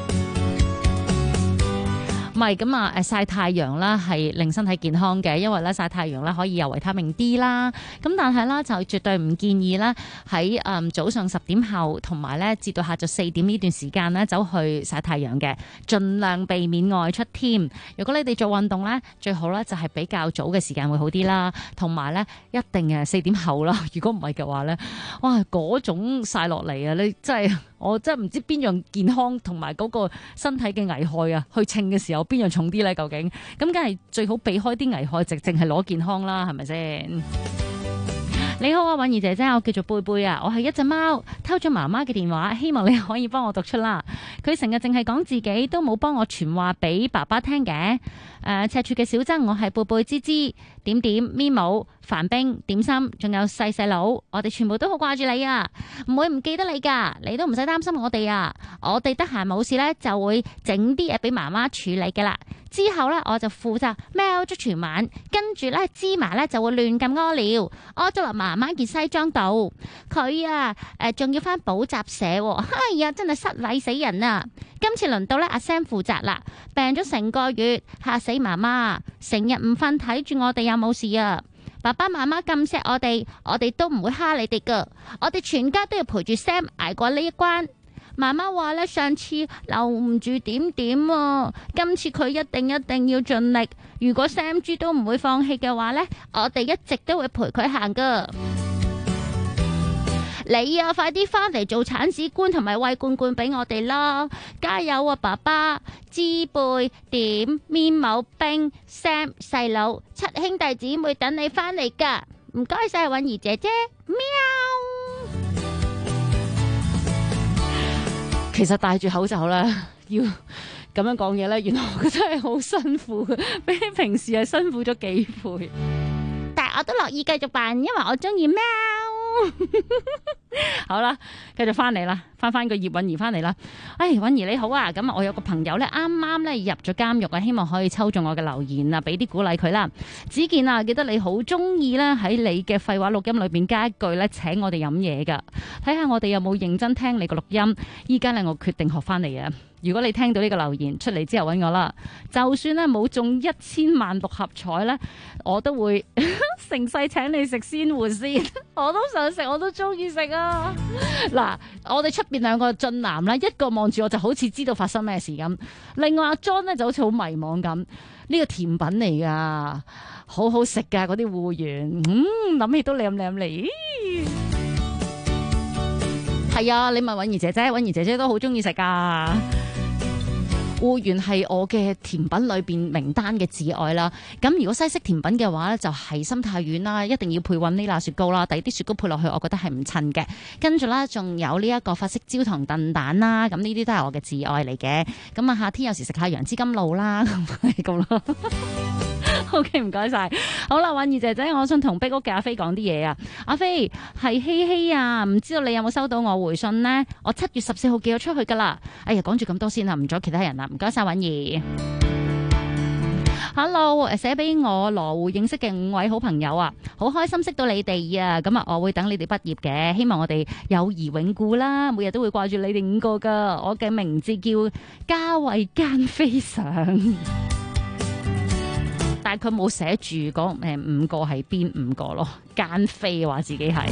唔係咁啊！曬太陽啦，係令身體健康嘅，因為咧曬太陽咧可以有維他命 D 啦。咁但係咧就絕對唔建議咧喺早上10點後同埋咧至到下晝4點呢段時間咧走去曬太陽嘅，盡量避免外出添。如果你哋做運動咧，最好咧就係比較早嘅時間會好啲啦。同埋咧一定4點後啦。如果唔係嘅話咧，哇嗰種曬落嚟啊！你真係我真係唔知邊樣健康同埋嗰個身體嘅危害啊，去稱嘅時候邊樣重啲咧？究竟咁梗係最好避開啲危害，淨係攞健康啦，係咪先？你好啊，允兒姐姐，我叫做貝貝啊，我係一隻貓，偷咗媽媽嘅電話，希望你可以幫我讀出啦。佢成日淨係講自己，都冇幫我傳話俾爸爸聽嘅。赤柱嘅小曾，我係貝貝芝芝點點咪姆范冰點心，仲有細細佬，我哋全部都好掛住你啊，唔會唔記得你噶，你都唔使擔心我哋啊。我哋得閒冇事咧，就會整啲嘢俾媽媽處理噶啦。之後咧，我就負責喵足全晚，跟住咧芝麻咧就會亂咁屙尿，屙咗落媽媽件西裝度。佢啊，仲要翻補習社，哎呀，真係失禮死人啊！今次輪到咧阿 Sam 負責啦，病咗成個月，嚇死媽媽，成日唔瞓睇住我哋有冇事啊！爸爸媽媽咁錫我哋都唔會蝦你哋噶，我哋全家都要陪住 Sam 捱過呢一關。媽媽話咧，上次留唔住點點啊，今次佢一定要盡力。如果 Sam 豬都唔會放棄嘅話咧，我哋一直都會陪佢行噶。你啊，快啲翻嚟做產子官同埋餵罐罐俾我哋啦！加油啊，爸爸！知貝點咪姆冰 Sam 細佬7兄弟姊妹等你翻嚟噶，唔該晒允兒姐姐，喵！其實戴住口罩咧，要咁樣講嘢咧，原來我真係好辛苦嘅，比起平時係辛苦咗幾倍。但係我都樂意繼續扮，因為我中意喵。好啦，繼續翻嚟啦，翻個葉允兒翻嚟啦。允兒你好啊，咁我有個朋友咧，啱啱咧入咗監獄啊，希望可以抽中我嘅留言啊，俾啲鼓勵佢啦。子健啊，記得你好中意咧喺你嘅廢話錄音裏邊加一句咧，請我哋飲嘢噶，睇下我哋有冇認真聽你個錄音。依家咧我決定學翻嚟啊！如果你聽到呢個留言出嚟之後揾我啦，就算咧冇中1000萬6合彩咧，我都會成世請你食鮮活先，我都想食，我都中意食啊！ 啊！嗱，我哋出邊兩個俊男咧，一個望住我就好似知道發生咩事咁，另外阿 John 咧就好似好迷茫咁。呢個甜品嚟噶，好好食噶嗰啲芋圓，諗起都舐舐嚟。係啊，你問允兒姐姐，允兒姐姐都好中意食噶。芋圓係我嘅甜品裏邊名單嘅至愛啦。咁如果西式甜品嘅話咧，就係心太軟啦，一定要配雲呢拿雪糕啦。第二啲雪糕配落去，我覺得係唔襯嘅。跟住啦，仲有呢一個法式焦糖燉蛋啦。咁呢啲都係我嘅至愛嚟嘅。咁啊，夏天有時食下楊枝甘露啦，咁咯。OK， 唔該晒。好啦，允兒姐姐，我想同壁屋嘅阿飛講啲嘢啊。阿飛係希希啊，唔知道你有冇收到我回信呢？我7月14號寄咗出去噶啦。哎呀，講住咁多先啦，唔阻其他人啦。唔該晒，允兒。Hello， 寫俾我羅湖認識嘅5位好朋友啊，好開心識到你哋啊！咁啊，我會等你哋畢業嘅，希望我哋友誼永固啦，每日都會掛住你哋5個噶。我嘅名字叫嘉慧間飛上。但係佢冇寫住嗰5個係邊5個咯，間飛話自己係。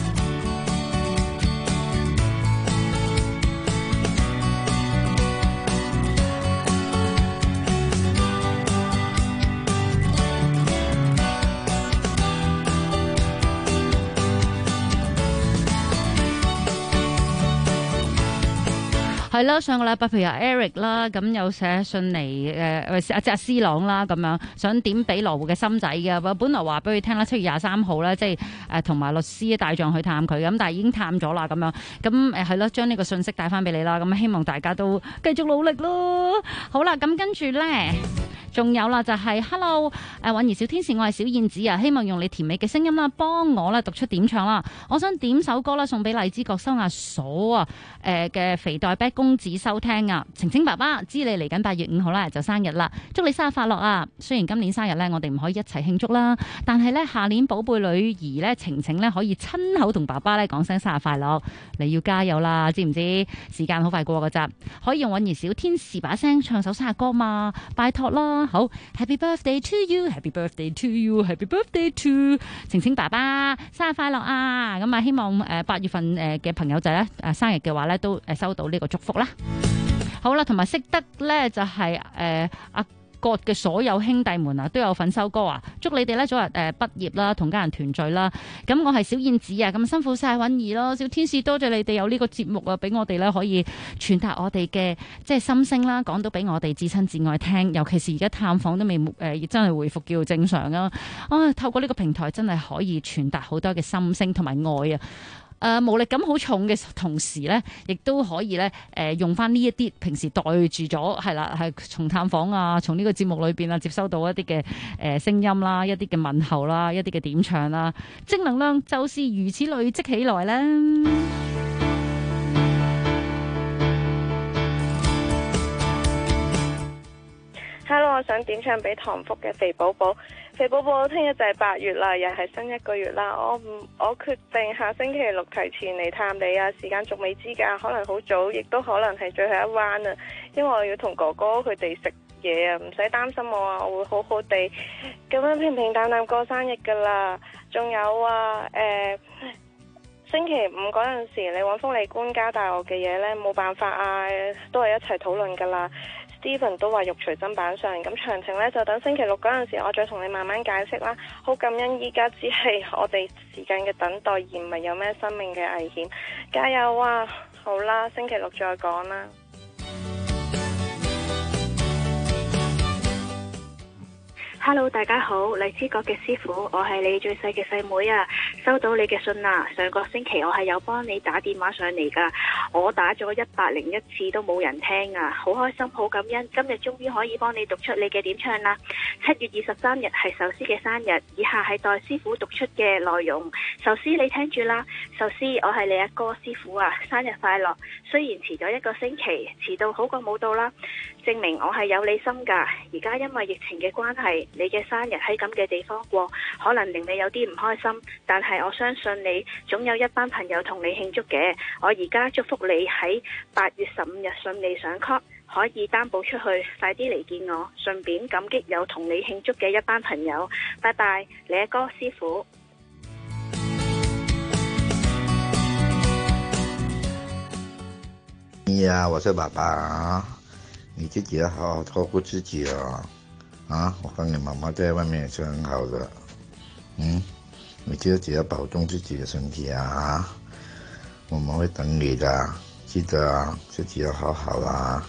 係啦，上個禮拜譬如阿 Eric 啦，咁有寫信嚟阿 C 朗啦，咁樣想點俾羅湖嘅心仔嘅。本來話俾佢聽啦，7月23號咧，即係同埋律師帶狀去探佢，咁但係已經探咗啦，咁樣咁係咯，將呢個信息帶翻俾你啦。咁希望大家都繼續努力咯。好啦，咁跟住咧，仲有啦，就係 Hello， 允兒小天使，我係小燕子啊，希望用你甜美嘅聲音啦，幫我咧讀出點唱啦。我想點首歌啦，送俾荔枝角收押所啊嘅肥袋 Bad 公子收聽啊。晴晴爸爸知你嚟緊8月5號啦，就生日啦，祝你生日快樂啊！雖然今年生日咧，我哋唔可以一齊慶祝啦，但係咧下年寶貝女兒咧晴晴咧可以親口同爸爸咧講聲生日快樂，你要加油啦，知唔知？時間好快過噶咋，可以用允兒小天使把聲唱首生日歌嘛，拜託啦！好 ，Happy birthday to you，Happy birthday to you，Happy birthday to 晴晴爸爸，生日快樂啊！咁啊，希望8月份嘅朋友仔咧生日嘅話咧都收到呢個祝福啦。好啦，同埋識得咧就係阿國嘅所有兄弟們啊，都有份收歌啊！祝你哋咧早日畢業啦，同家人團聚啦。咁我係小燕子啊，咁辛苦晒允兒咯，小天使多謝你哋有呢個節目啊，俾我哋咧可以傳達我哋嘅即係心聲啦，講到俾我哋至親至愛聽。尤其是而家探訪都未真係回復叫正常啊！透過呢個平台真係可以傳達好多嘅心聲同埋愛啊！無力感好重嘅同時咧，亦都可以咧用翻呢一啲平時袋住咗係啦，係從探訪啊，從呢個節目裏邊啊接收到一啲嘅聲音啦，一啲嘅問候啦，一啲嘅點唱啦，正能量就是如此累積起來啦。 Hello， 我想點唱俾唐福嘅肥寶寶。肥寶寶，聽日就係8月啦，又係新一個月啦。我決定下星期6提前嚟探你啊，時間仲未知㗎，可能好早，亦都可能係最後一彎啊。因為我要同哥哥佢哋食嘢啊，唔使擔心我啊，我會好好地咁樣平平淡淡過生日㗎啦。仲有啊，星期5嗰陣時，你揾豐利官交代我嘅嘢呢，冇辦法啊，都係一齊討論㗎啦。Steven 都話肉隨砧板上，咁詳情呢就等星期6嗰陣時，我再同你慢慢解釋啦。好感恩依家只係我哋時間嘅等待，而唔係有咩生命嘅危險。加油啊！好啦，星期6再講啦。 Hello， 大家好，荔枝角嘅師傅，我係你最細嘅細妹啊，收到你嘅信啦。上個星期我係有幫你打電話上嚟噶，我打咗101次都冇人聽啊，好開心，好感恩，今日終於可以幫你讀出你嘅點唱啦。7月23日係壽司嘅生日，以下係代師傅讀出嘅內容。壽司你聽住啦，壽司我係你阿哥師傅啊，生日快樂！雖然遲咗1個星期，遲到好過冇到啦，證明我係有你心噶。而家因為疫情嘅關係，你嘅生日喺咁嘅地方過，可能令你有啲唔開心，但係我相信你總有一班朋友同你慶祝嘅。我而家祝福你喺8月15日順利上 call， 可以擔保出去，快啲嚟見我，順便感激有同你慶祝嘅一班朋友。拜拜，你阿哥師傅。 你呀，我是爸爸啊，你自己要好好照顾自己哦。啊，我看你媽媽在外面也是很好的，你自己要保重自己的身體啊。我們會等你的，記得啊，自己要好好啦。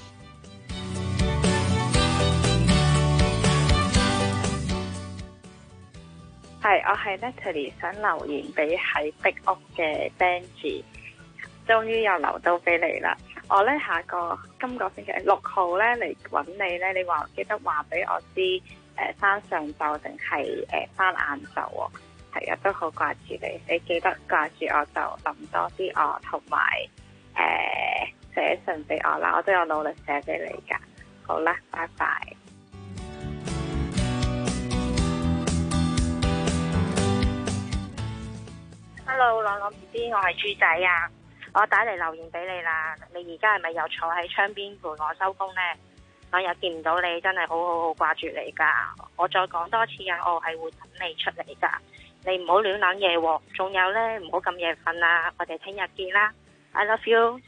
係，我係 Natalie， 想留言俾喺壁屋嘅 Benji， 終於又留到俾你啦。我咧今個星期6號咧嚟揾你咧，你話記得話俾我知，翻上晝定係翻晏晝喎？係啊，都好掛住你，你記得掛住我就諗多啲我，同埋寫信俾我啦，我都有努力寫俾你噶。好啦，拜拜。Hello， 朗朗 BB， 我係豬仔啊！我打嚟留言俾你啦，你而家係咪又坐喺窗邊陪我收工呢？我又見唔到你，真係好掛住你噶。我再講多次啊，我係會等你出嚟噶。你唔好亂諗嘢喎，仲有呢，唔好咁夜瞓啦。我哋聽日見啦 ，I love you。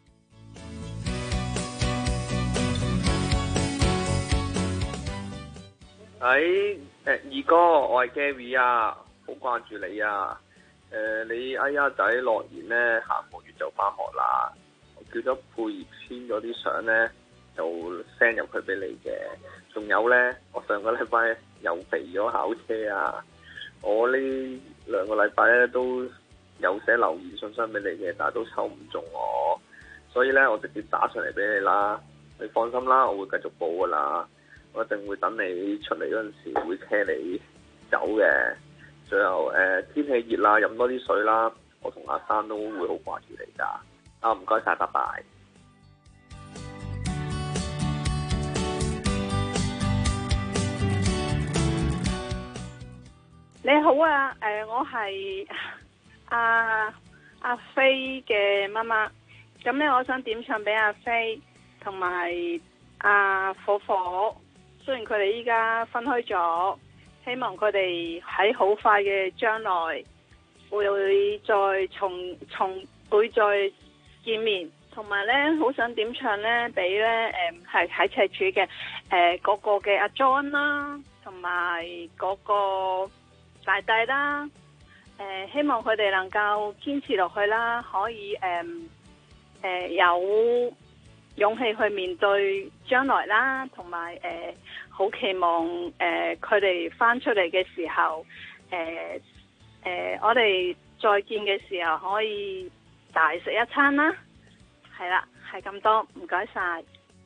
二哥，我係 Gary 啊，好掛住你啊。你哎呀仔樂言呢，下個月就翻學啦。我叫咗佩兒編咗啲相呢，就 send 入去俾你嘅。仲有呢，我上個禮拜又肥咗考車啊。我呢2個禮拜咧都有寫留言信箱俾你嘅，但係都抽唔中我，所以呢，我直接打上嚟俾你啦。你放心啦，我會繼續報噶啦。我一定會等你出嚟嗰陣時會車你走嘅。最後天氣熱啦，飲多啲水啦。我同阿生都會好掛住你㗎。啊，唔該晒，拜拜。 你好啊，我係阿飛嘅媽媽。咁咧，我想點唱俾阿飛同埋阿火火。雖然佢哋依家分開咗。希望佢哋喺好快嘅將來會再會再見面，同埋咧好想點唱咧俾咧係喺赤柱嘅嗰個嘅阿 John 啦，同埋嗰個大弟啦，希望佢哋能夠堅持落去啦，可以有勇氣去面對將來啦，同埋好期望佢哋翻出嚟嘅時候，我哋再見嘅時候可以大食一餐啦。係啦，係咁多，唔該晒。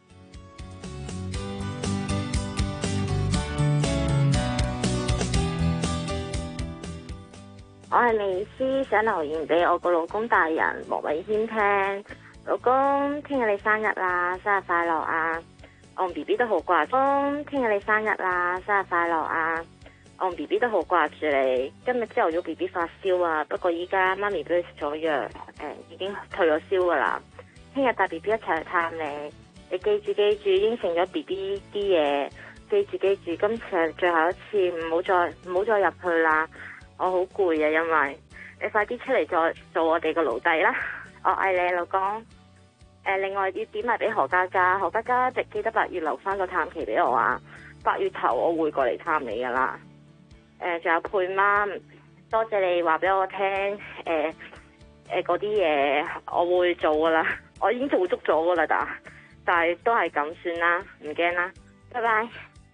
我係美斯，想留言俾我個老公大人莫偉軒聽。老公，聽日你生日啦，生日快樂啊！我同 B B 都好掛住。老公，聽日你生日啦，生日快樂啊！我同 B B 都好掛住你。今日朝頭早 B B 發燒啊，不過依家媽咪俾佢食咗藥，已經退咗燒噶啦。聽日帶 B B 一齊去探你。你記住應承咗 B B 啲嘢，記住，今次係最後一次，唔好再入去啦。我好攰啊，因為你快啲出嚟再做我哋個奴隸啦。我愛你，老公。另外要點埋俾何家家，何家家記得8月留翻個探期俾我啊！8月頭我會過嚟探你噶啦。仲有佩媽，多謝你話俾我聽，嗰啲嘢我會做噶啦，我已經做足咗噶啦，但係都係咁算啦，唔驚啦，拜拜。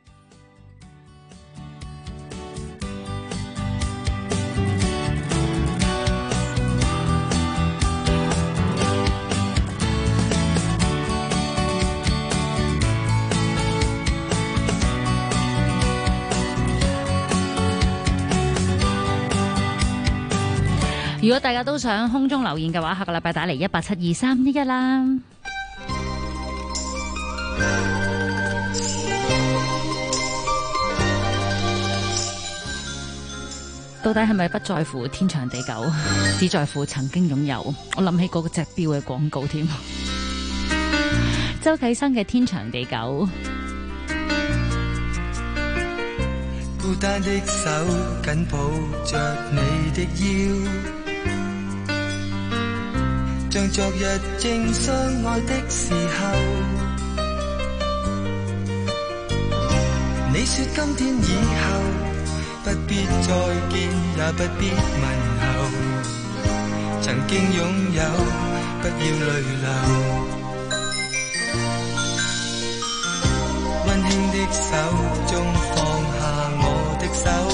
如果大家都想空中留言嘅話，下個禮拜打嚟1872311啦。到底係咪不在乎天長地久，只在乎曾經擁有？我諗起嗰個隻錶嘅廣告添。周啟生嘅《天長地久》。 孤單的手緊抱着你的腰， 像昨日正相愛的時候。你說今天以後不必再見，也不必問候，曾經擁有不要淚流。溫馨的手中放下我的手，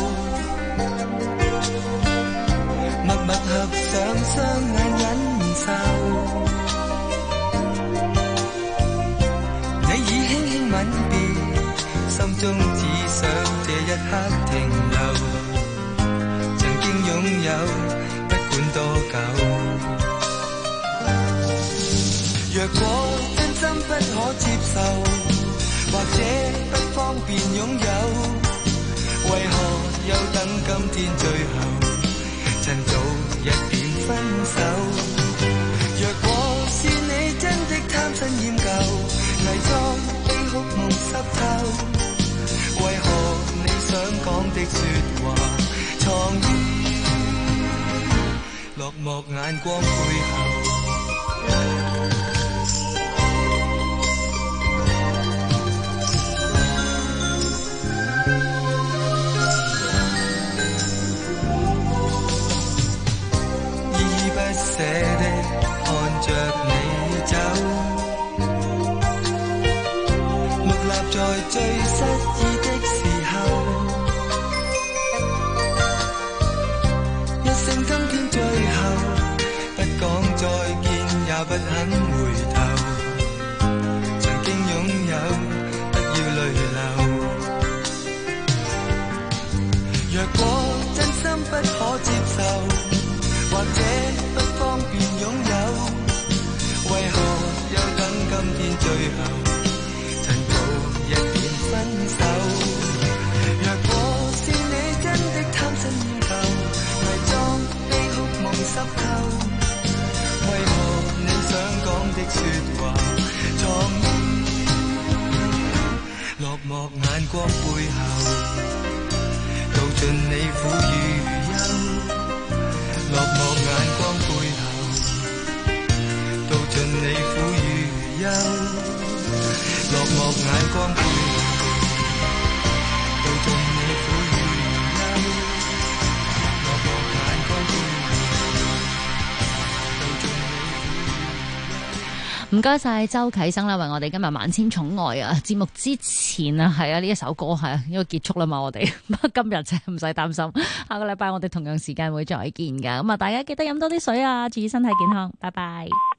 默默合上雙眼忍受。你已輕輕吻別，心中只想這一刻停留。曾經擁有，不管多久。若果真心不可接受，或者不方便擁有，為何又等今天最後，趁早一點分手。若果是你真的貪新厭舊，偽裝悲哭夢濕透，為何你想講的說話，藏於落寞眼光背後。捨的看着你走，木立在最失意的時候，一聲今天最後，不講再見也不肯回頭，曾經擁有不要淚流。若果真心不可接受，或者不方便擁有，為何又等今天最後，趁早一點分手。若果是你真的貪新厭舊，偽裝悲哭夢濕透，為何你想講的說話，藏於落寞眼光背後，道盡你苦與憂。落寞眼光背後，道盡你苦與憂。落寞眼光背後，道盡你苦與憂。落寞眼光背後，道盡你。 唔該晒周啟生啦，為我哋今日萬千寵愛啊！節目之前啊，係啊，呢一首歌係因為結束啦嘛，我哋今日就唔使擔心，下個禮拜我哋同樣時間會再見噶。咁啊，大家記得飲多啲水啊，注意身體健康，拜拜。